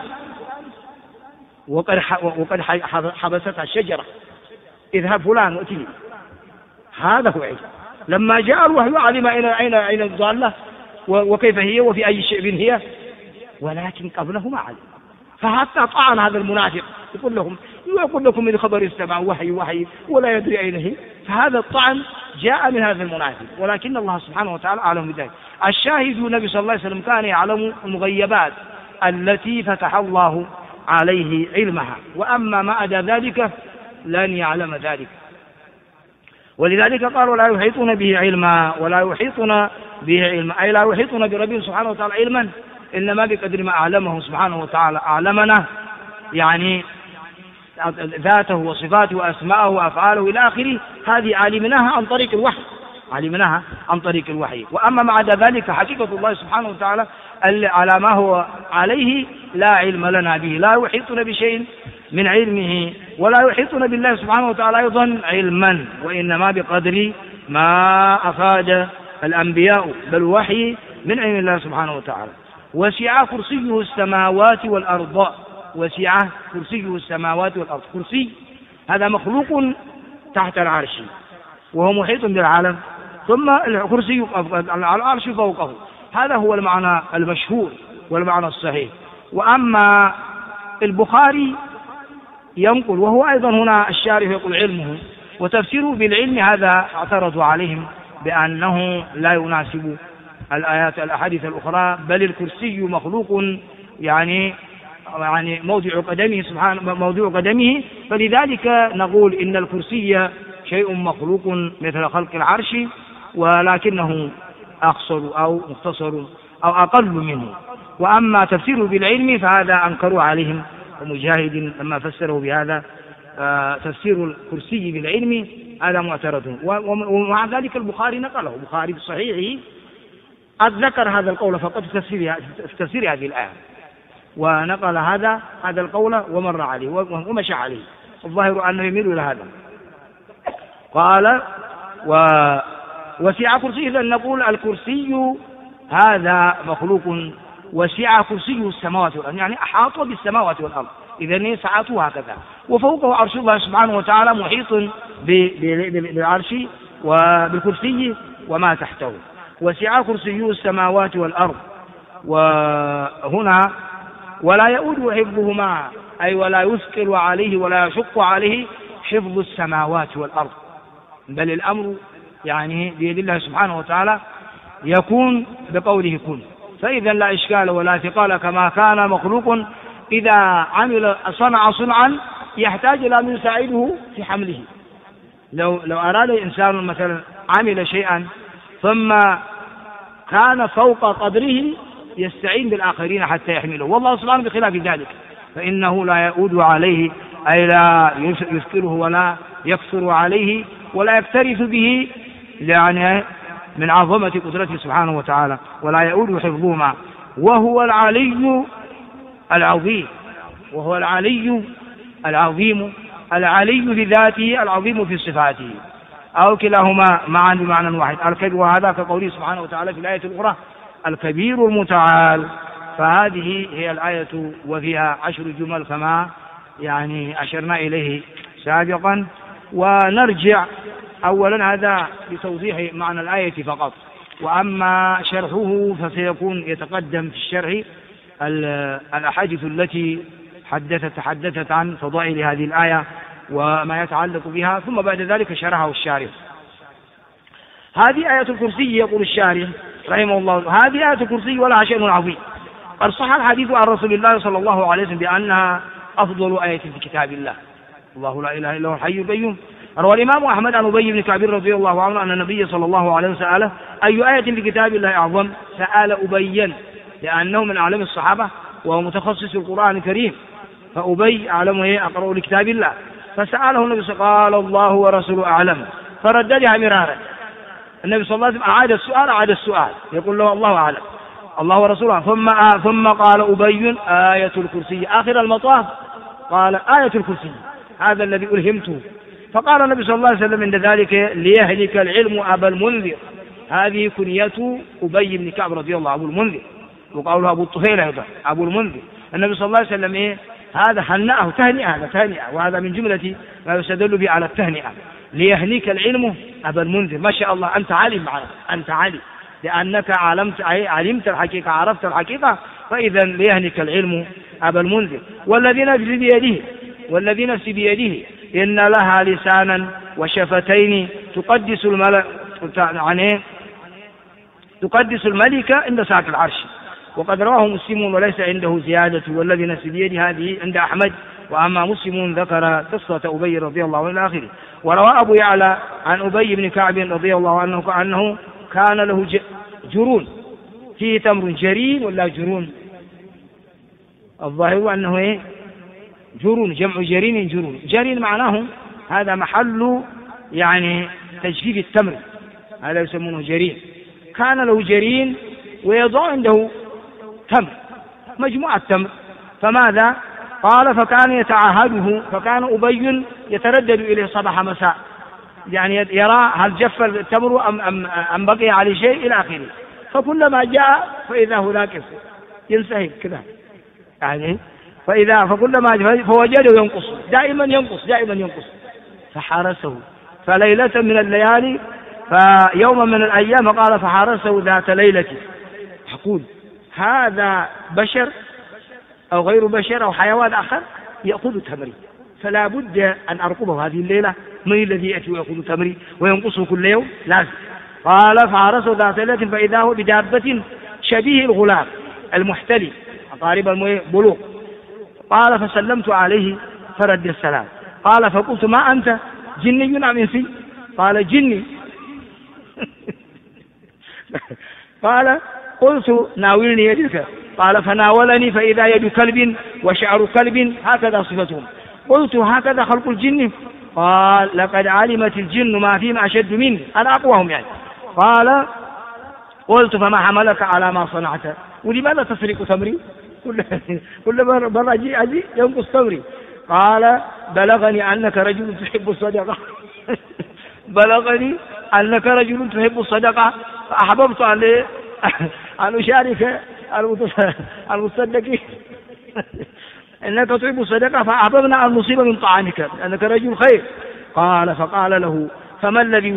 وقد حبستها الشجرة، اذهب فلان وأتني. هذا هو علم. لما جاء الوحي علم أين الضالة وكيف هي وفي أي شعب هي، ولكن قبله ما علم. فحتى طعن هذا المنافق يقول لكم من خبر السماء وحي ولا يدري أين هي، فهذا الطعن جاء من هذا المنافق، ولكن الله سبحانه وتعالى أعلم بذلك. الشاهد النبي صلى الله عليه وسلم كان يعلم المغيبات التي فتح الله عليه علمها، وأما ما عدا ذلك لن يعلم ذلك. ولذلك قال ولا يحيطون به علما، ولا يحيطون به علما أي لا يحيطون بربهم سبحانه وتعالى علما إنما بقدر ما أعلمه سبحانه وتعالى. أعلمنا يعني ذاته وصفاته وأسماءه وأفعاله إلى آخره، هذه علمناها عن طريق الوحي، علمناها عن طريق الوحي. وأما ما عدا ذلك حقيقة الله سبحانه وتعالى على ما هو عليه لا علم لنا به، لا يحيطون بشيء من علمه ولا يحيطون بالله سبحانه وتعالى أيضا علما، وإنما بقدر ما أفاد الأنبياء بالوحي من علم الله سبحانه وتعالى. وسع كرسيه السماوات والأرض، وسع كرسيه السماوات والأرض. كرسي هذا مخلوق تحت العرش وهو محيط بالعالم، ثم الكرسي العرش فوقه. هذا هو المعنى المشهور والمعنى الصحيح. وأما البخاري ينقل، وهو أيضا هنا الشارح يقول علمه وتفسيره بالعلم، هذا اعترضوا عليهم بأنه لا يناسب الأحاديث الأخرى، بل الكرسي مخلوق يعني موضع قدمه سبحانه، موضوع قدمه، فلذلك نقول إن الكرسي شيء مخلوق مثل خلق العرش، ولكنه أقصر أو مختصر أو أقل منه. وأما تفسيره بالعلم فهذا أنكروا عليهم، ومجاهد لما فسره بهذا تفسير الكرسي بالعلم هذا معترض. ومع ذلك البخاري نقله، البخاري بصحيحه قد ذكر هذا القول فقط في تفسير هذه الآية، ونقل هذا القول ومر عليه ومشى عليه، الظاهر أنه يميل إلى هذا. قال وسع كرسيه، إذن نقول الكرسي هذا مخلوق، وسع كرسيه السماوات والأرض يعني أحاط بالسماوات والأرض، إذن سعته هكذا. وفوقه عرش الله سبحانه وتعالى محيط بالعرش وبالكرسي وما تحته. وسع كرسيه السماوات والأرض. وهنا ولا يؤود حفظهما أي ولا يثقل عليه ولا يشق عليه حفظ السماوات والأرض، بل الأمر يعني بيد الله سبحانه وتعالى يكون بقوله كن، فإذا لا إشكال ولا ثقال كما كان مخلوق إذا صنع صنعا يحتاج إلى من يساعده في حمله. لو أراد إنسان مثلا عمل شيئا ثم كان فوق قدره يستعين بالآخرين حتى يحمله، والله سبحانه بخلاف ذلك، فإنه لا يؤود عليه أي لا يذكره ولا يكثر عليه ولا يكترث به يعني من عظمة قدرته سبحانه وتعالى، ولا يؤود حفظهما. وهو العلي العظيم، وهو العلي العظيم، العلي بذاته العظيم في صفاته، أو كلاهما معا بمعنى واحد. الكبير، وهذا كقوله سبحانه وتعالى في الآية الأخرى الكبير المتعال. فهذه هي الآية وفيها 10 جمل كما يعني أشرنا إليه سابقا. ونرجع أولا هذا لتوضيح معنى الآية فقط، وأما شرحه فسيكون يتقدم في الشرح الأحاديث التي تحدثت عن فضائل هذه الآية وما يتعلق بها، ثم بعد ذلك شرحه الشارح. هذه آية الكرسي يقول الشارح رحمه الله، هذه آية الكرسي ولها شأن عظيم. قد صح الحديث عن رسول الله صلى الله عليه وسلم بأنها أفضل آية في كتاب الله، الله لا إله إلا هو الحي القيوم، روى الإمام أحمد عن أبي بن كعب رضي الله عنه أن النبي صلى الله عليه وسلم سأله أي آية في كتاب الله أعظم؟ سأل أبيا لأنه من أعلم الصحابة وهو متخصص في القرآن الكريم، فأبي أعلمه أقرأ لكتاب الله، فسأله النبي صلى الله عليه وسلم قال الله ورسوله أعلم، فرددها مرارا. النبي صلى الله عليه وسلم أعاد السؤال يقول له الله أعلم الله ورسوله، ثم قال أبي آية الكرسي آخر المطاف، قال آية الكرسي هذا الذي ألهمته. فقال النبي صلى الله عليه وسلم عند ذلك ليهلك العلم أبا المنذر، هذه كنية أبي بن كعب رضي الله عنه أبو المنذر، وقوله أبو الطفيل أيضا أبو المنذر. النبي صلى الله عليه وسلم هذا هنأه تهنئة، وهذا من جملة ما يستدل به على التهنئة. ليهنيك العلم أبا المنذر، ما شاء الله أنت عالم معنا، أنت عالم لأنك علمت الحقيقة، عرفت الحقيقة، فإذا ليهنيك العلم أبا المنذر. والذي نفسي بيده إن لها لسانا وشفتين تقدس الملك عند ساعة العرش. وقد رواه مسلم وليس عنده زيادة والذي نفسي بيده هذه عند أحمد، وأما مسلم ذكر قصة أبي رضي الله عنه إلى آخره. وروى أبو يعلى عن أبي بن كعب رضي الله عنه أنه كان له جرون فيه تمر جرين ولا جرون، الظاهر أنه جرون جمع جرين، جرين معناه هذا محل يعني تجفيف التمر، هذا يسمونه جرين. كان له جرين ويضع عنده تمر، مجموعة تمر، فماذا قال فكان يتعاهده، فكان أبي يتردد إليه صباح مساء، يعني يرى هل جف التمر أم بقي عليه شيء إلى آخره. فكلما جاء فإذا هناك ينسحب كذا يعني، فكلما فوجده ينقص دائما ينقص فحارسه. فليلة من الليالي فيوما من الأيام قال فحارسه ذات ليلة، يقول هذا بشر أو غير بشر أو حيوان آخر يأخذ تمري، فلا بد أن أرقبه هذه الليلة، من الذي يأتي ويأخذ تمري وينقصه كل يوم؟ لازم. قال فحارسه ذات ليلة فإذا هو بدابة شبيه الغلام المحتلي قارب البلوغ. قال فسلمت عليه فرد السلام. قال فقلت ما أنت جني أم إنسي؟ قال جني. قال قلت ناولني يدك، قال فناولني فإذا يد كلب وشعر كلب هكذا صفتهم. قلت هكذا خلق الجن؟ قال لقد علمت الجن ما فيهم أشد مني، أنا أقواهم يعني. قال قلت فما حملك على ما صنعت؟ ولماذا تسرق تمري؟ كل مرة أجي ينقص تمري. قال بلغني أنك رجل تحب الصدقة. بلغني أنك رجل تحب الصدقة فأحببت أن أشارك المصدقين. إنك تحب الصدقة فأحببنا أن نصيب من طعامك أنك رجل خير. قال فقال له فما الذي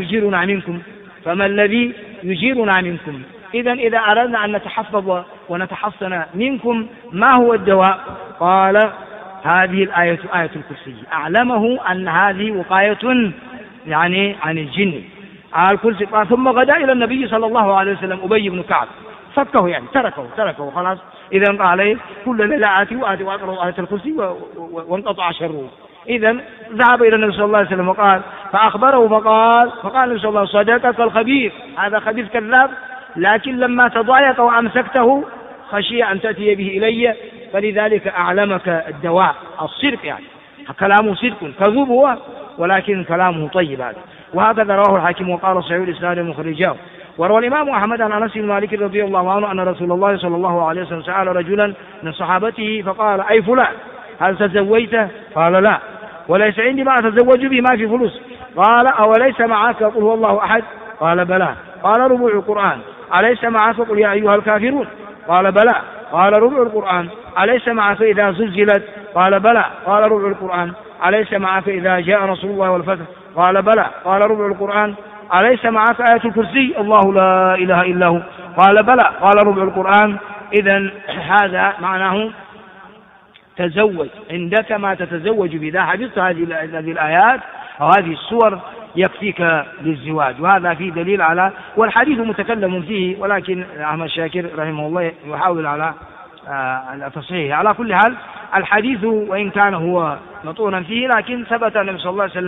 يجيرنا منكم؟ إذا أردنا أن نتحفظ ونتحصن منكم ما هو الدواء؟ قال هذه الآية آية الكرسي. أعلمه أن هذه وقاية يعني عن الجن الكرسي. ثم غدا إلى النبي صلى الله عليه وسلم أبي بن كعب، فكه يعني تركه خلاص. إذا قال كل ليلة آتي وأقرأ آية الكرسي وانقطع شره. إذا ذهب إلى النبي صلى الله عليه وسلم وقال فأخبره فقال النبي صلى الله عليه وسلم صدقك الخبيث، هذا خبيث كذاب، لكن لما تضايق وأمسكته خشي أن تأتي به إلي، فلذلك أعلمك الدواء الصدق، يعني كلامه صدق، كذوب هو ولكن كلامه طيب هذا. وهكذا رواه الحاكم وقال صحيح الإسناد مخرجاه. وروى الإمام أحمد عن أنس بن مالك رضي الله عنه أن رسول الله صلى الله عليه وسلم سأل رجلا من صحابته فقال أي فلان هل تزوجت؟ قال لا، وليس عندي ما أتزوج به، ما في فلوس. قال أوليس معك قل هو الله أحد؟ قال بلى. قال ربع القرآن. أليس معك قل يا أيها الكافرون؟ قال بلى. قال ربع القرآن. أليس معك إذا زلزلت؟ قال بلى. قال ربع القرآن. أليس معك إذا جاء رسول الله والفتح؟ قال بلى. قال ربع القرآن. أليس معك آية الكرسي الله لا إله إلا هو؟ قال بلى. قال ربع القرآن. إذن هذا معناه تزوج، عندك ما تتزوج بذا حفظت هذه الآيات أو هذه السور يكفيك للزواج. وهذا فيه دليل على، والحديث متكلم فيه، ولكن أحمد شاكر رحمه الله يحاول على تصحيحه. على كل حال الحديث وإن كان هو مطونا فيه، لكن ثبت النبي صلى الله عليه وسلم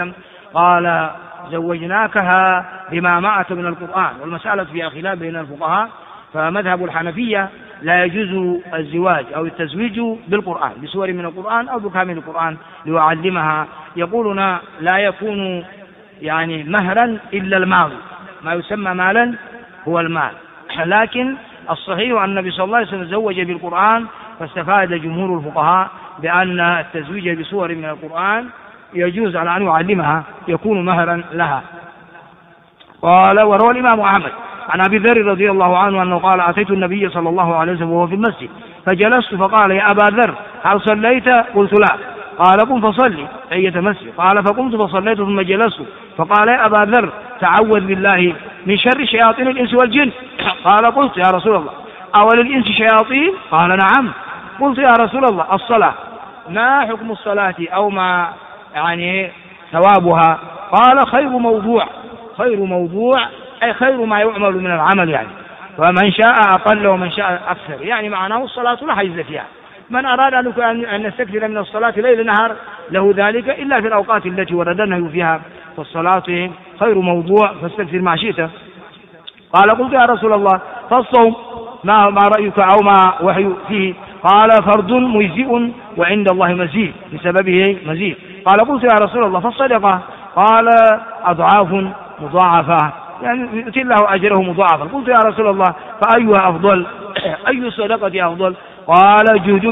قال زوجناكها بما معك من القرآن، والمسألة فيها خلاف بين الفقهاء، فمذهب الحنفية لا يجوز الزواج أو التزويج بالقرآن، بسور من القرآن أو بكامل القرآن ليعلمها. يقولون لا يكون يعني مهرا إلا المال، ما يسمى مالا هو المال. لكن الصحيح أن النبي صلى الله عليه وسلم زوج بالقرآن، فاستفاد جمهور الفقهاء بأن التزويج بسور من القرآن يجوز على أن يعلمها، يكون مهرا لها. قال وروى الإمام أحمد عن أبي ذر رضي الله عنه أنه قال أتيت النبي صلى الله عليه وسلم وهو في المسجد فجلست فقال يا أبا ذر هل صليت؟ قلت لا. قال قم فصلي أية مسجد. قال فقمت فصليت ثم جلست فقال يا أبا ذر تعوذ بالله من شر شياطين الإنس والجن. قال قلت يا رسول الله أوللإنس شياطين؟ قال نعم. قلت يا رسول الله الصلاة ما حكم الصلاة أو ما يعني ثوابها؟ قال خير موضوع أي خير ما يعمل من العمل، يعني فمن شاء أقل ومن شاء أكثر، يعني معناه الصلاة لا حيز فيها. من أراد أن يستكثر من الصلاة ليل نهار له ذلك، إلا في الأوقات التي وردنه فيها، فالصلاة خير موضوع فاستكثر ما شئت. قال قلت يا رسول الله فالصوم ما رأيك أو ما وحي فيه؟ قال فرض مجزئ وعند الله مزيد بسببه مزيد. قال قلت يا رسول الله فالصدقة؟ قال أضعاف مضاعفة، يعني يؤتي الله أجره مضاعفا. قلت يا رسول الله فأيها أفضل؟ أي الصدقة أفضل؟ قال جهد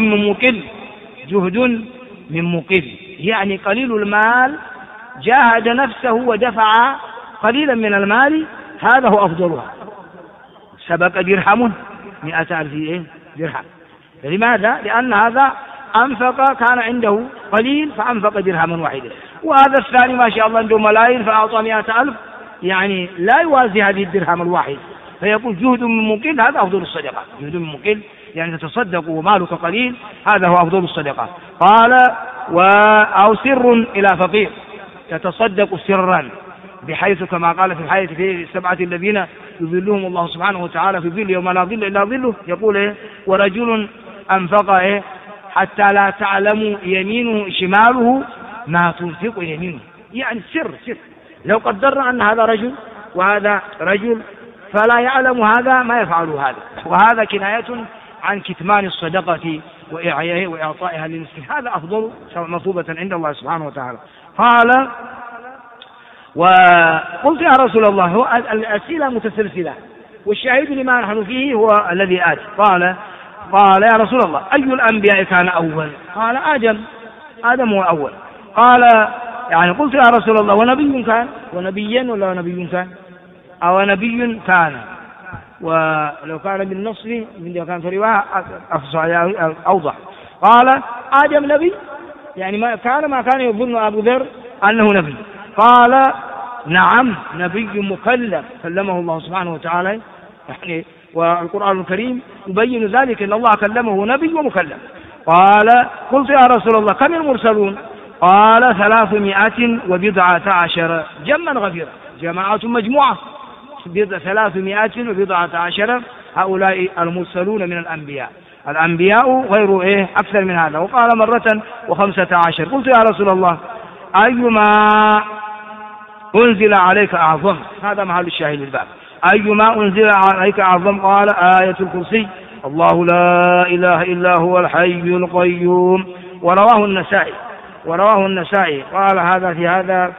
من مقل، يعني قليل المال جاهد نفسه ودفع قليلا من المال، هذا هو أفضلها. سبق درهم 100,000 درهم. لماذا؟ لأن هذا أنفق كان عنده قليل فأنفق درهما واحدا، وهذا الثاني ما شاء الله عنده ملايين فأعطى 100,000، يعني لا يوازي هذه الدرهم الواحد، فيقول جهد من مقل هذا أفضل الصدقة. جهد من مقل يعني تتصدق ومالك قليل، هذا هو أفضل الصدقة. قال أو سر إلى فقير، تتصدق سرا بحيث كما قال في الحديث في 7 الذين يظلهم الله سبحانه وتعالى في ظل يوم لا ظل إلا ظله، يقول ورجل أنفق حتى لا تعلم يمينه شماله ما تنفق يمينه، يعني سر. لو قدرنا أن هذا رجل وهذا رجل فلا يعلم هذا ما يفعل هذا، وهذا كناية عن كتمان الصدقة وإعطائها للمسكين، هذا أفضل مطلوبة عند الله سبحانه وتعالى. قال وقلت يا رسول الله هو الأسئلة متسلسلة والشاهد لما نحن فيه هو الذي آتي. قال يا رسول الله أي الأنبياء كان أول؟ قال آدم هو أول. قال يعني قلت يا رسول الله ونبي كان؟ ونبيا ولا نبي كان؟ أو نبي كان، ولو كان بالنصر من كان في رواية أوضح. قال آدم نبي، يعني ما كان يظن أبو ذر أنه نبي. قال نعم نبي مكلم كلمه الله سبحانه وتعالى، يعني والقرآن الكريم يبين ذلك أن الله كلمه نبي ومكلم. قال قلت يا رسول الله كم المرسلون؟ قال 319 جمعا غفيرا، جماعة مجموعة 319 هؤلاء المرسلون من الأنبياء غير أكثر من هذا. وقال مرة 15. قلت يا رسول الله أيما أنزل عليك أعظم؟ هذا محل الشاهد الباب، أيما أنزل عليك أعظم؟ قال آية الكرسي، الله لا إله إلا هو الحي القيوم. ورواه النسائي قال هذا في هذا.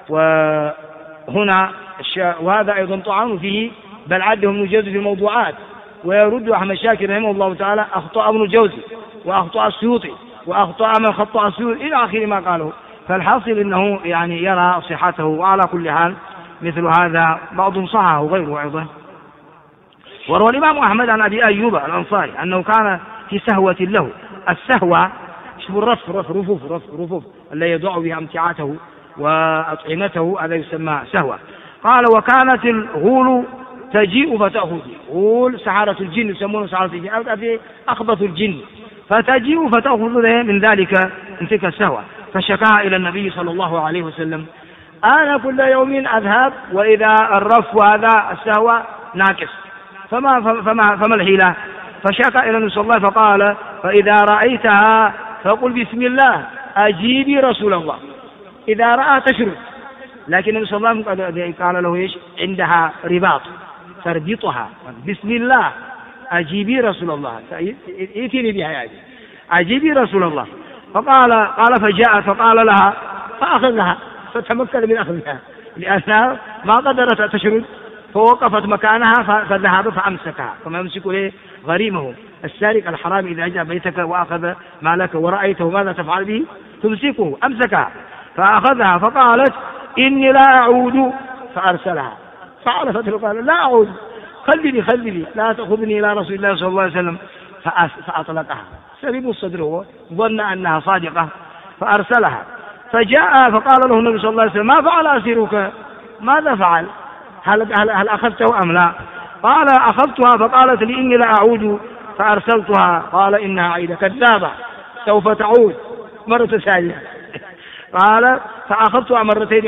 وهنا وهذا أيضا طعن فيه، بل عده ابن الجوزي في الموضوعات، ويرد أحمد شاكر رحمه الله تعالى أخطأ ابن الجوزي وأخطأ السيوطي وأخطأ من خطأ السيوطي إلى آخر ما قاله. فالحاصل أنه يعني يرى صحته. وعلى كل حال مثل هذا بعضهم صححه وغيره أيضا. وروى الإمام أحمد عن أبي أيوب الأنصاري أنه كان في سهوة له. السهوة شوف رفوف الذي يضع بها امتعاته وأطعمته، هذا يسمى سهوة. قال وكانت الغول تجيء فتأخذ، غول سحرة الجن يسمونه سحرة الجن أو أخبث الجن، فتجيء فتأخذ من ذلك من تلك السهوة. فشكاها إلى النبي صلى الله عليه وسلم، أنا كل يوم أذهب وإذا الرف هذا السهوة ناقص، فما الحيلة؟ فشكى إلى النبي صلى الله عليه وسلم فقال فإذا رأيتها فقل بسم الله أجيبي رسول الله، إذا رأى تشرب لكن النبي صلى الله عليه وسلم قال له إيش؟ عندها رباط تربطها، بسم الله أجيبي رسول الله، ائتني بها يعني أجيبي رسول الله. قال فجاء فقال لها فأخذها، فتمكن من أخذها لأنها ما قدرت تشرد، فوقفت مكانها فذهب فأمسكها، كما يمسك له غريمه السارق الحرام إذا جاء بيتك وأخذ مالك ورأيته ماذا تفعل به؟ تمسكه، أمسكها فأخذها فقالت إني لا أعود، فأرسلها فعرفت قال لا أعود، خلني لا تأخذني إلى رسول الله صلى الله عليه وسلم، فأطلقها. سليم الصدر هو ظن أنها صادقة فأرسلها. فجاء فقال له النبي صلى الله عليه وسلم ما فعل أسيرك؟ ماذا فعل؟ هل أخذته أم لا؟ قال أخذتها، فقالت لي إني لا أعود فأرسلتها. قال إنها عيدة كذابة سوف تعود مرة ثانية. قال فأخذتها مرتين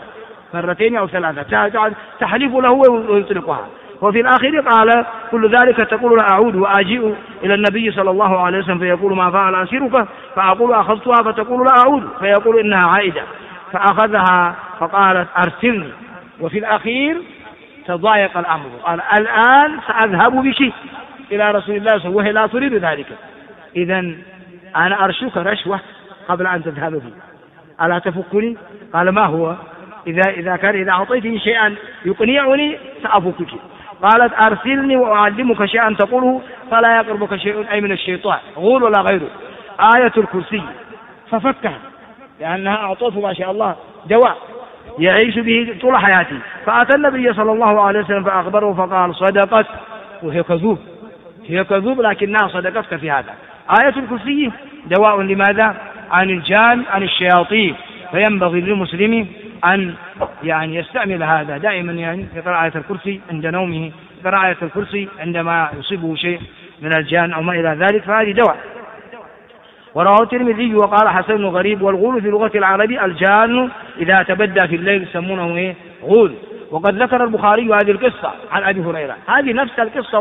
أو ثلاثة تحلف له ويطلقها. وفي الآخر قال كل ذلك تقول لا أعود وأجيء إلى النبي صلى الله عليه وسلم فيقول ما فعل أسيرك؟ فأقول أخذتها فتقول لا أعود، فيقول إنها عائدة. فأخذها فقالت أرسلني. وفي الأخير تضايق الأمر، قال الآن سأذهب بك إلى رسول الله صلى الله عليه وسلم وهي لا تريد ذلك، إذن أنا أرشك رشوة قبل أن تذهب بي، ألا تفكني؟ قال ما هو؟ إذا أعطيتني شيئا يقنعني سأفكك. قالت أرسلني وأعلمك شيئا تقوله فلا يقربك شيء أي من الشيطان غول ولا غيره، آية الكرسي. ففكها لأنها أعطته ما شاء الله دواء يعيش به طول حياته. فأتى النبي صلى الله عليه وسلم فأخبره فقال صدقت، وهي كذوب لكنها صدقتك في هذا. آية الكرسي دواء لماذا؟ عن الجان عن الشياطين، فينبغي للمسلم أن يعني يستعمل هذا دائما، يعني يقرأ آية الكرسي عند نومه، يقرأ آية الكرسي عندما يصيبه شيء من الجان أو ما إلى ذلك، فهذه دواء. ورواه الترمذي وقال حسن غريب. والغول في لغة العرب الجان إذا تبدى في الليل يسمونه غول. وقد ذكر البخاري هذه القصة عن أبي هريرة، هذه نفس القصة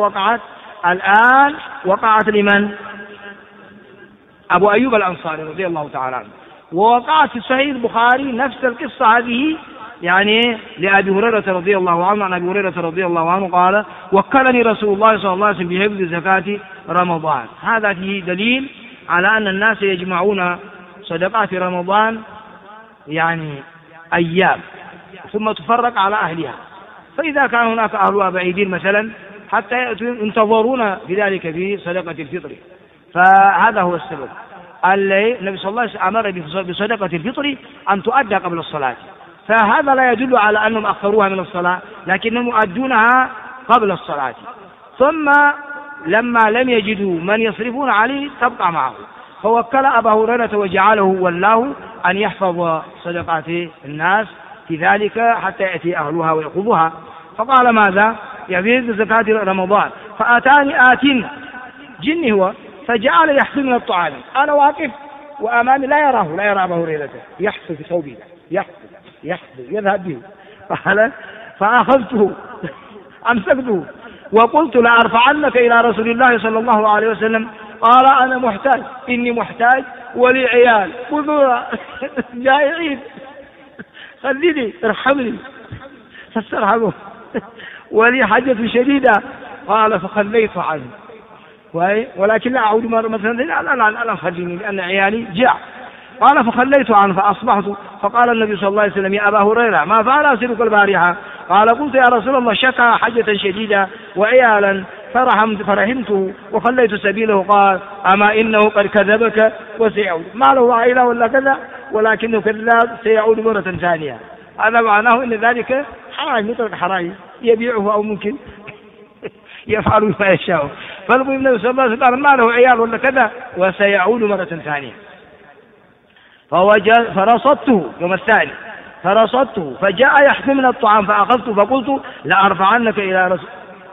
وقعت لمن؟ أبو أيوب الأنصاري رضي الله تعالى عنه. ووقعت في صحيح البخاري نفس القصة هذه يعني لأبي هريرة رضي الله عنه. عن أبي هريرة رضي الله عنه قال وكلني رسول الله صلى الله عليه وسلم بحفظ زكاة رمضان. هذا فيه دليل على أن الناس يجمعون صدقات رمضان يعني أيام ثم تفرق على أهلها، فإذا كان هناك أهلها بعيدين مثلا حتى ينتظرون بذلك في صدقة الفطر، فهذا هو السبب. النبي صلى الله عليه وسلم أمر بصدقة الفطر أن تؤدى قبل الصلاة، فهذا لا يدل على أنهم أخروها من الصلاة، لكنهم يؤدونها قبل الصلاة. ثم لما لم يجدوا من يصرفون عليه تبقى معه، فوكل أبا هريرة وجعله والله أن يحفظ صدقات الناس في ذلك حتى يأتي أهلها ويأخذها. فقال ماذا؟ يبيد زكاة رمضان. فأتاني جني هو فجعل يحفظ من الطعام، أنا واقف وأمامي لا يرى أبا هريرة يحفظ في ثوبه، يحفظ يذهب به. قال فأخذته أمسكته وقلت لأرفعنك إلى رسول الله صلى الله عليه وسلم. قال أنا محتاج، إني محتاج ولي عيال بذورة جائعين، خليني ارحمني فاسترحمه ولي حاجة شديدة. قال فخليت عنه ولكن لا أعود مرة ثانية، الآن خليني لأن عيالي جاع. قال فخليت عنه فأصبحت فقال النبي صلى الله عليه وسلم يا أبا هريرة ما فعل أسيرك البارحة؟ قال قلت يا رسول الله شكى حاجة شديدة وعيالا فرحمته وخليت سبيله. قال أما إنه قد كذبك وسيعود، ما له عائلة ولا كذا ولكنه كذاب سيعود مرة ثانية. هذا معناه أن ذلك حرام، مثل حرام يبيعه أو ممكن يفعل ما يشاء. فالمهم النبي صلى الله عليه وسلم ما له عيال ولا كذا وسيعود مرة ثانية. فرصدته يوم الثاني فجاء يحمل من الطعام فأخذته فقلت لأرفعنك إلى رسول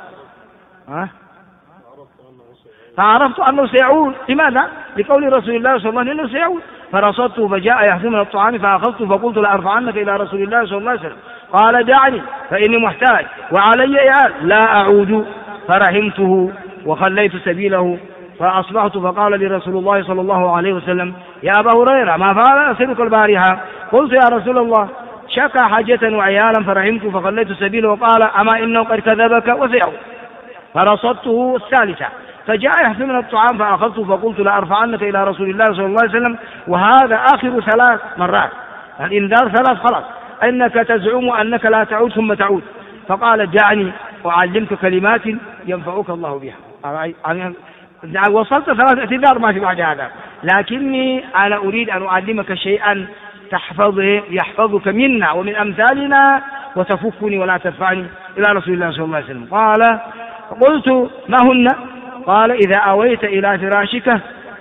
فعرفت أنه سيعود. لماذا؟ لقول رسول الله صلى الله عليه وسلم أنه سيعود. فرصدته فجاء يحمل من الطعام فأخذته فقلت لأرفعنك إلى رسول الله صلى الله عليه وسلم. قال دعني فإني محتاج وعلي عيال لا أعود. فرحمته وخليت سبيله فأصبحت فقال لي رسول الله صلى الله عليه وسلم يا أبا هريرة ما فعل أسيرك البارحة؟ قلت يا رسول الله شكى حاجة وعيالا فرحمت فخليت سبيله وقال أما إنه قد كذبك وسيعود. فرصدته الثالثة فجاء يحفي من الطعام فأخذته فقلت لا أرفعنك إلى رسول الله صلى الله عليه وسلم وهذا آخر 3 مرات، الإنذار 3 خلاص، إنك تزعم أنك لا تعود ثم تعود. فقال دعني أعلمك كلمات ينفعك الله بها. وصلت 3 اعتذار ما في بعد هذا، لكني أنا أريد أن أعلمك شيئا يحفظك منا ومن أمثالنا وتفكني ولا تدفعني إلى رسول الله صلى الله عليه وسلم. قال قلت ما هن؟ قال إذا أويت إلى فراشك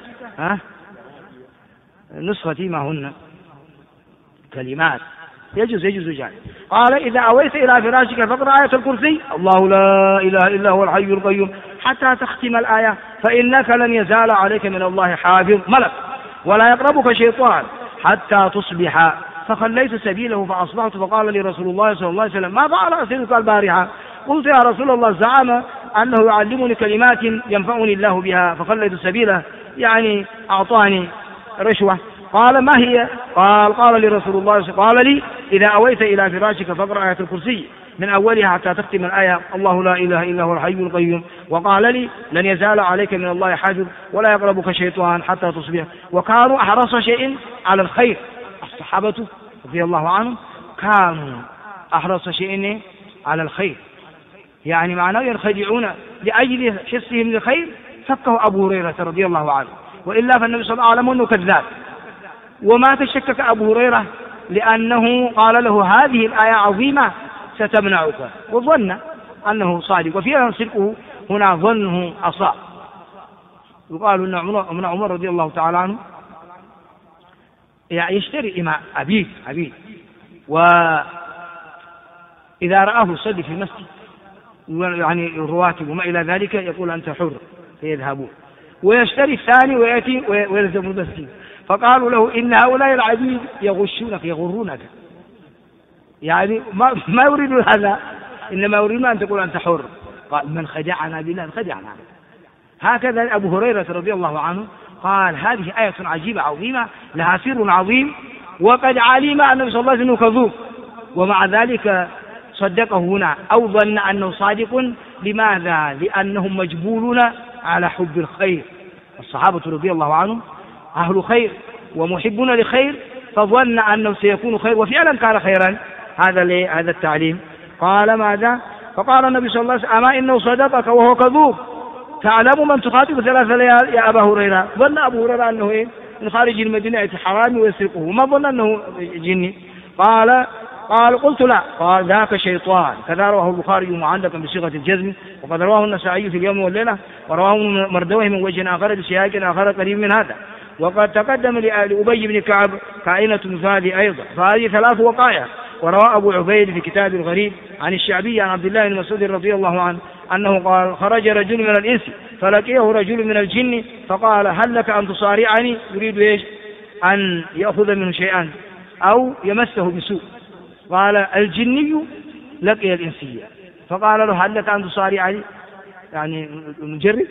نسختي ما هن كلمات يجوز جانب. قال إذا أويت إلى فراشك فاقرأ آية الكرسي الله لا إله إلا هو الحي القيوم حتى تختم الآية فإنك لن يزال عليك من الله حافظ ملك ولا يقربك شيطان حتى تصبح. فخليت سبيله فأصبحت فقال لي رسول الله صلى الله عليه وسلم ما فعل أسيرك البارحة؟ قلت يا رسول الله زعم أنه يعلمني كلمات ينفعني الله بها فخليت سبيله، يعني أعطاني رشوة. قال ما هي؟ قال لي رسول الله قال لي إذا أويت إلى فراشك فاقرأ آية الكرسي من أولها حتى تختم الآية الله لا إله إلا هو الحي القيوم. وقال لي لن يزال عليك من الله حافظ ولا يقربك شيطان حتى تصبح. وكانوا أحرص شيء على الخير، الصحابة رضي الله عنهم كانوا أحرص شيء على الخير، يعني معناه ينخدعون لأجل حسهم للخير. فكه أبو هريرة رضي الله عنه، وإلا فالنبي صلى الله عليه وسلم أنه كذاب. وما تشكك أبو هريرة لأنه قال له هذه الآية عظيمة ستمنعك، وظن أنه صادق، وفيها صدقه هنا ظنه أصاب. يقال أن عمر رضي الله تعالى عنه يعني يشتري إماء عبيد وإذا رآه يصلي في المسجد يعني الرواتب وما إلى ذلك يقول أنت حر فيذهبون، ويشتري الثاني ويأتي ويلزم المسجد. فقالوا له إن هؤلاء العبيد يغشونك يغرونك، يعني ما يريدون هذا، إنما يريدون أن تقول أنت حر. قال من خدعنا بالله خدعنا. هكذا أبو هريرة رضي الله عنه قال هذه آية عجيبة عظيمة لها سر عظيم، وقد علم النبي صلى الله عليه وسلم كذوب، ومع ذلك صدقه هنا أو ظن أنه صادق. لماذا؟ لأنهم مجبولون على حب الخير. الصحابة رضي الله عنهم أهل خير ومحبون لخير، فظن أنه سيكون خير وفعلا كان خيرا. هذا التعليم. قال ماذا؟ فقال النبي صلى الله عليه وسلم أما إنه صدقك وهو كذوب تعلم من تخاطب 3 ليال يا أبا هريرة. ظن أبو هريرة أنه من خارج المدينة حرام ويسرقه، ما ظن أنه جني. قال قلت لا. قال ذاك شيطان. كذا رواه البخاري معلقا بصيغة الجزم، وقد رواه النسائي في اليوم والليلة، ورواه مردويه من وجه آخر بسياق آخر قريب من هذا. وقد تقدم لأبي بن كعب كائنة مثالي أيضا، فهذه 3 وقائع. وروى أبو عبيد في كتاب الغريب عن الشعبي عن عبد الله بن مسعود رضي الله عنه أنه قال خرج رجل من الإنس فلقيه رجل من الجن فقال هل لك أن تصارعني؟ يريد أن يأخذ منه شيئا أو يمسه بسوء. قال الجني لقي الإنسية فقال له هل لك أن تصارعني؟ يعني مجرد.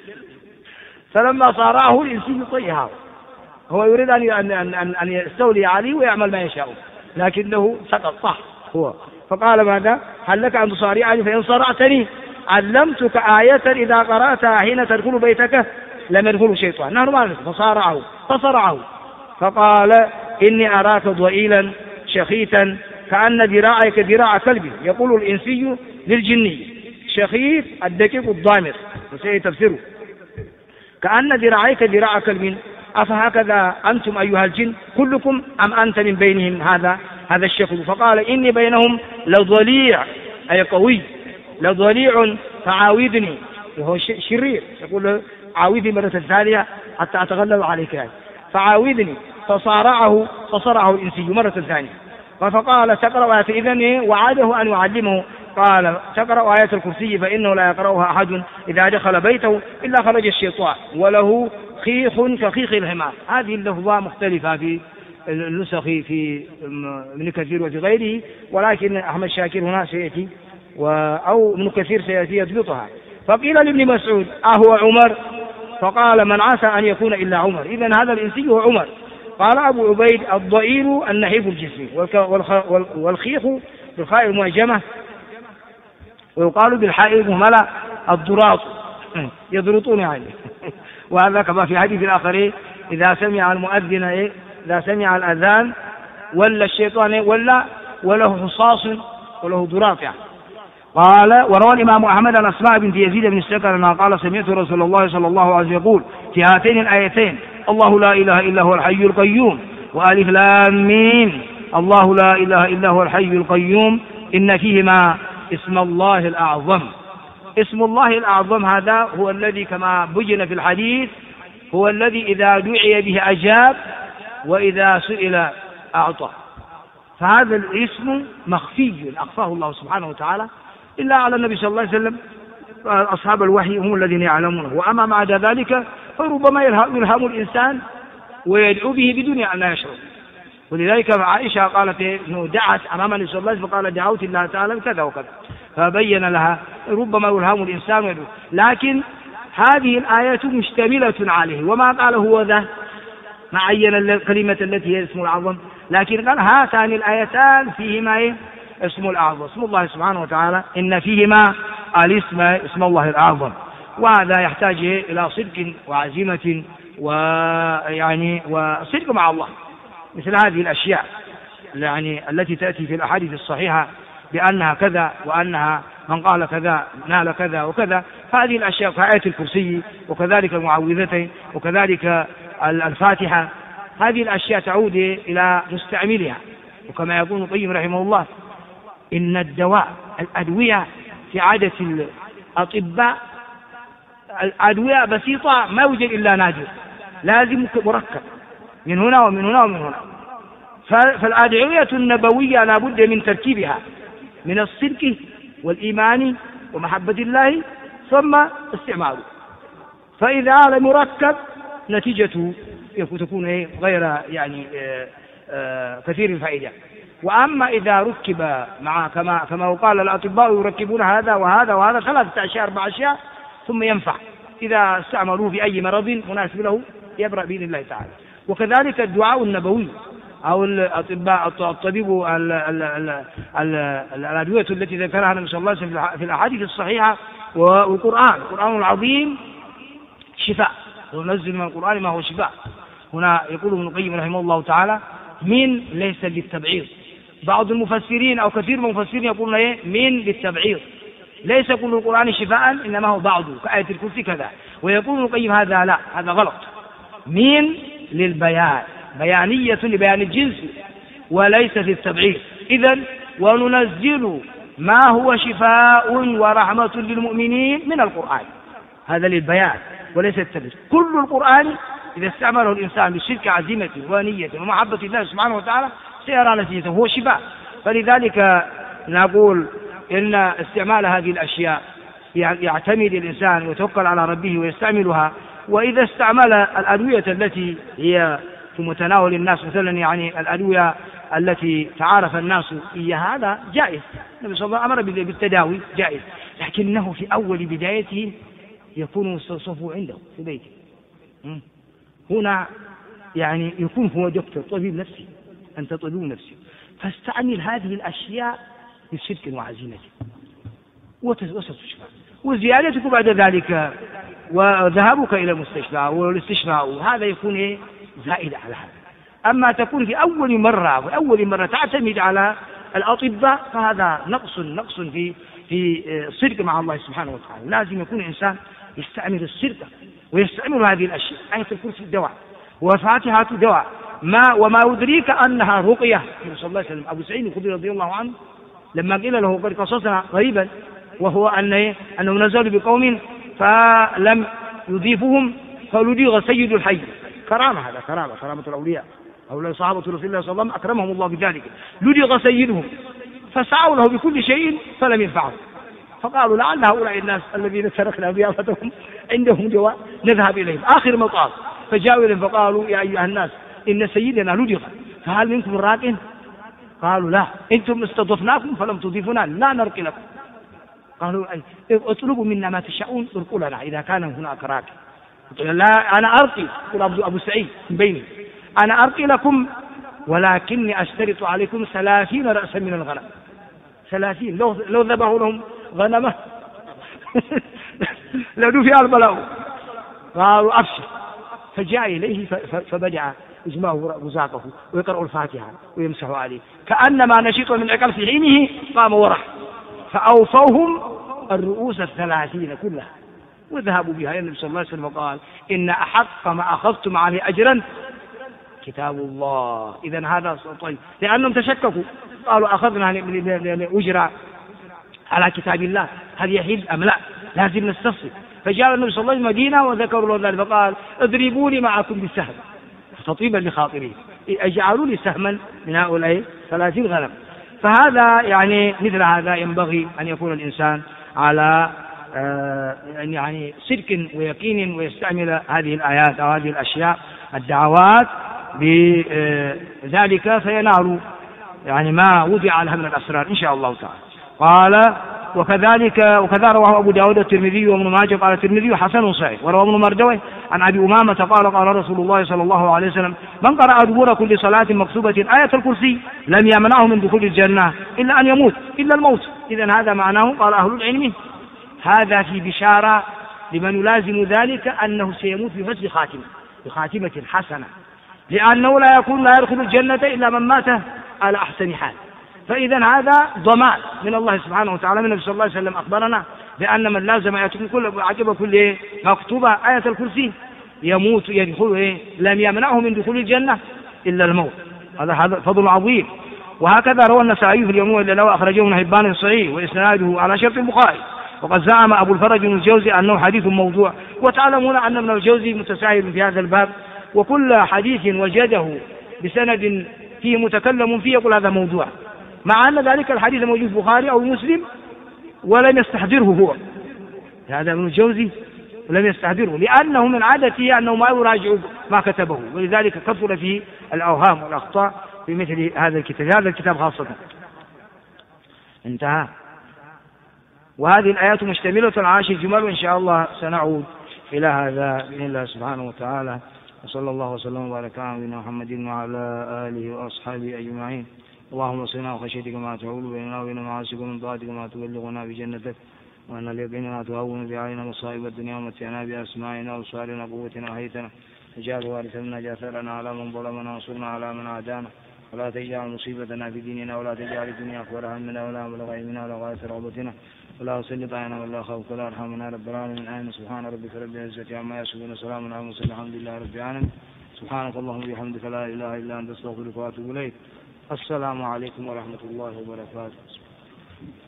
فلما صارعه الإنسي طيها، هو يريد أن يستولي عليه ويعمل ما يشاء، لكنه سقط صح هو. فقال ماذا؟ هل لك أن تصارعني؟ فإن صرعتني علمتك آية إذا قرأتها حين تدخل بيتك لم يدخل شيطان. نحن ما نعرف. فصرعه فقال إني أراك ضئيلا شخيتا كأن ذراعك ذراع كلب. يقول الإنسي للجني شخيت الدقيق الضامر، وسيتفسره كأن ذراعيك ذراع كلب. أفهكذا أنتم أيها الجن كلكم أم أنت من بينهم هذا الشخص؟ فقال إني بينهم لضليع، أي قوي، لضليع فعاوذني، وهو شرير. يقول عاوذني مرة ثانية حتى أتغلب عليك يعني. فعاوذني فصرعه الإنسي مرة ثانية. فقال تقرأ آية إذن، وعاده أن يعلمه. قال تقرأ آية الكرسي فإنه لا يقرأها أحد إذا دخل بيته إلا خرج الشيطان وله خيخ كخيخ الحمار. هذه اللفظة مختلفة في النسخ في ابن كثير وفي غيره، ولكن أحمد شاكر هنا سيأتي أو ابن كثير سيأتي يضبطها. فقيل لابن مسعود أهو عمر؟ فقال من عسى أن يكون إلا عمر. إذن هذا الإنسي هو عمر. قال أبو عبيد: الضئيل النحيف الجسم، والخيخ بالخاء المعجمة، ويقال بالحاء المهملة الضراط، يضرطون يعني. وهذا كما في حديث الآخر: إذا سمع المؤذن إذا سمع الأذان ولا الشيطان وله حصاص وله ضراط يعني. قال: وروى الإمام أحمد عن أسماء بنت يزيد بن السكن أنها قال: سمعت رسول الله صلى الله عليه وسلم يقول في هاتين الآيتين: الله لا إله إلا هو الحي القيوم، وألف لام ميم، الله لا إله إلا هو الحي القيوم، إن فيهما اسم الله الأعظم. اسم الله الأعظم هذا هو الذي كما بين في الحديث هو الذي إذا دعي به أجاب وإذا سئل أعطى. فهذا الاسم مخفي أخفاه الله سبحانه وتعالى إلا على النبي صلى الله عليه وسلم، أصحاب الوحي هم الذين يعلمونه. وأما بعد ذلك فربما يلهم الإنسان ويدعو به بدون أن لا يشعر. ولذلك عائشة قالت إنه دعت أمام النبي صلى الله عليه وسلم فقال: دعوت الله تعالى كذا وكذا، فبين لها ربما يلهم الإنسان ويدعو. لكن هذه الآية مشتملة عليه، وما قال هو ذا معين الكلمة التي هي اسم الأعظم، لكن قال هاتان الآيتان فيهما اسم الأعظم، اسم الله سبحانه وتعالى، إن فيهما اسم الله الأعظم. وهذا يحتاج إلى صدق وعزيمة ويعني وصدق مع الله. مثل هذه الأشياء يعني التي تأتي في الأحاديث الصحيحة بأنها كذا وأنها من قال كذا نال كذا وكذا، هذه الأشياء كآية الكرسي وكذلك المعوذتين وكذلك الفاتحة، هذه الأشياء تعود إلى مستعملها. وكما يقول ابن القيم رحمه الله: إن الدواء الأدوية في عادة الأطباء الأدوية بسيطة ما يوجد إلا نادر، لازم مركب من هنا ومن هنا ومن هنا. فالأدعية النبوية لا بد من تركيبها من الصدق والإيمان ومحبة الله ثم استعماله. فإذا لم يركب نتيجته تكون غير يعني كثير الفائدة. وأما إذا ركب مع كما قال الأطباء يركبون هذا وهذا وهذا 3 أشياء 4 أشياء ثم ينفع إذا استعملوه في أي مرض مناسب له يبرأ بإذن الله تعالى. وكذلك الدعاء النبوي أو الطبيب الأدوية التي ذكرها النبي صلى الله عليه وسلم في الأحاديث الصحيحة القرآن العظيم شفاء، وننزل من القرآن ما هو شفاء. هنا يقول ابن القيم رحمه الله تعالى: من ليس للتبعيض. بعض المفسرين أو كثير من المفسرين يقولون من للتبعيض، ليس كل القرآن شفاء إنما هو بعضه كآية الكرسي كذا. ويقول ابن القيم هذا لا، هذا غلط. من للبيان، بيانية لبيان الجنس وليس للتبعيض. إذن وننزل ما هو شفاء ورحمة للمؤمنين من القرآن، هذا للبيان وليس للتبعيض. كل القرآن إذا استعمله الإنسان بشرك عزيمة ونية ومحبة الله سبحانه وتعالى سيرى نتيجته، هو شفاء. فلذلك نقول إن استعمال هذه الأشياء يعتمد الإنسان ويتوكل على ربه ويستعملها. وإذا استعمل الأدوية التي هي في متناول الناس مثلا يعني الأدوية التي تعارف الناس إياها هذا جائز، النبي صلى الله عليه وسلم أمر بالتداوي جائز، لكنه في أول بدايته يكون مستوصفه عنده في بيته. هنا يعني يكون هو دكتور طبيب نفسي، أنت طبيب نفسي، فاستعمل هذه الأشياء بصدق وعزيمة وستشفى. وزيادتك بعد ذلك وذهابك إلى المستشفى والاستشفاء هذا يكون زائد على هذا. أما تكون في أول مرة تعتمد على الأطباء فهذا نقص في الصدق مع الله سبحانه وتعالى. لازم يكون الإنسان يستعمل الصدق ويستعمل هذه الأشياء. آية الكرسي دواء وفاتحة دواء، وما يدريك أنها رقية. صلى الله عليه وسلم أبو سعيد الخدري رضي الله عنه لما قيل له قد قصصنا غريبا وهو أنه نزل بقوم فلم يضيفهم فلدغ سيد الحي. كرامة، هذا كرامة الأولياء، أولياء صحابة رسول الله صلى الله عليه وسلم أكرمهم الله بذلك. لدغ سيدهم فسعوا له بكل شيء فلم ينفعهم، فقالوا لعل هؤلاء الناس الذين تركنا ضيافتهم عندهم دواء نذهب إليهم. آخر مطاف فجاءوا إليهم فقالوا يا أيها الناس إن سيدنا لدغ فهل منكم راق؟ قالوا لا، أنتم استضفناكم فلم تضيفونا لا نرقي لكم. قالوا اطلبوا منا ما تشاءون ارقوا لنا إذا كان هناك راق. لا أنا أرقي، يقول أبو سعيد من بيني، أنا أرقي لكم ولكني أشترط عليكم 30 رأسا من الغنم. 30 لو ذبحوا لهم غنمة لدفع البلاء. قالوا أبشر. فجاء إليه فبدأ يجمع رزاقه ويقرأ الفاتحة ويمسح عليه كأنما نشيط من عقل في حينه قام ورح، فأوفوهم الرؤوس 30 كلها وذهبوا بها. النبي صلى الله عليه وسلم قال إن أحق ما أخذتم عليه أجرا كتاب الله. إذن هذا طيب، لأنهم تشككوا قالوا أخذنا أجرا على كتاب الله هل يحل أم لا، لازم نستصل. فجاء النبي صلى الله عليه وسلم مدينة وذكروا له ذلك فقال اضربوني معكم بالسهم تطيبا لخاطري، اجعلوا لي سهما من هؤلاء 30 غنم. فهذا يعني مثل هذا ينبغي أن يكون الإنسان على يعني صدق ويقين ويستعمل هذه الآيات أو هذه الأشياء الدعوات بذلك فينال يعني ما وضع لها من الأسرار إن شاء الله تعالى. قال وكذا رواه أبو داود الترمذي وابن ماجه قال الترمذي حسن صحيح. وروى ابن مردويه عن أبي أمامة قال قال رسول الله صلى الله عليه وسلم من قرأ دبور كل صلاة مكتوبة آية الكرسي لم يمنعه من دخول الجنة إلا أن يموت إلا الموت. إذن هذا معناه قال أهل العلم هذا في بشارة لمن يلازم ذلك أنه سيموت بحسن خاتمة بخاتمة حسنة، لأنه لا يدخل الجنة إلا من مات على أحسن حال. فإذا هذا ضمان من الله سبحانه وتعالى. من النبي صلى الله عليه وسلم أخبرنا بأن من لازم عجب كل مكتوبة آية الكرسي يموت يدخل لم يمنعه من دخول الجنة إلا الموت. هذا فضل عظيم. وهكذا روى النسائي في اليوم إلا لو أخرجه ابن حبان الصحيح وإسناده على شرط البخاري. وقد زعم أبو الفرج بن الجوزي أنه حديث موضوع، وتعلمون أن ابن الجوزي متساهل في هذا الباب، وكل حديث وجده بسند فيه متكلم فيه يقول هذا موضوع، مع أن ذلك الحديث موجود في البخاري أو مسلم ولم يستحضره هو. هذا ابن الجوزي ولم يستحضره لأنه من عادته أنه ما يراجع ما كتبه، ولذلك كثر فيه الأوهام والأخطاء في مثل هذا الكتاب خاصة. انتهى. وهذه الآيات مشتملة على 10 جمل، وإن شاء الله سنعود إلى هذا بإذن الله سبحانه وتعالى. وصلى الله وسلم وبارك على نبينا محمد وعلى آله وأصحابه أجمعين. اللهم صلنا وخشيتك ما تعول بيننا وبين معاصيك ومن طاعتك ما تبلغنا بجنتك، وأن اليقين ما تهون بعيننا مصائب الدنيا ومتعنا بأسماعنا وأبصارنا وقوتنا وحيتنا. اجعل وارث منا جاثرنا على من ظلمنا وانصرنا على من عادانا، ولا تجعل مصيبتنا في ديننا، ولا تجعل الدنيا أكبر همنا ولا مبلغ علمنا ولا غاية رغبتنا، ولا سلط علينا ولا خوف ولا ارحمنا رب العالمين. آمين. سبحان ربك رب العزة عما يصفون وسلام على المرسلين الحمد لله رب العالمين. سبحانك اللهم وبحمدك لا إله إلا أنت أستغفرك وأتوب إليك. السلام عليكم ورحمة الله وبركاته.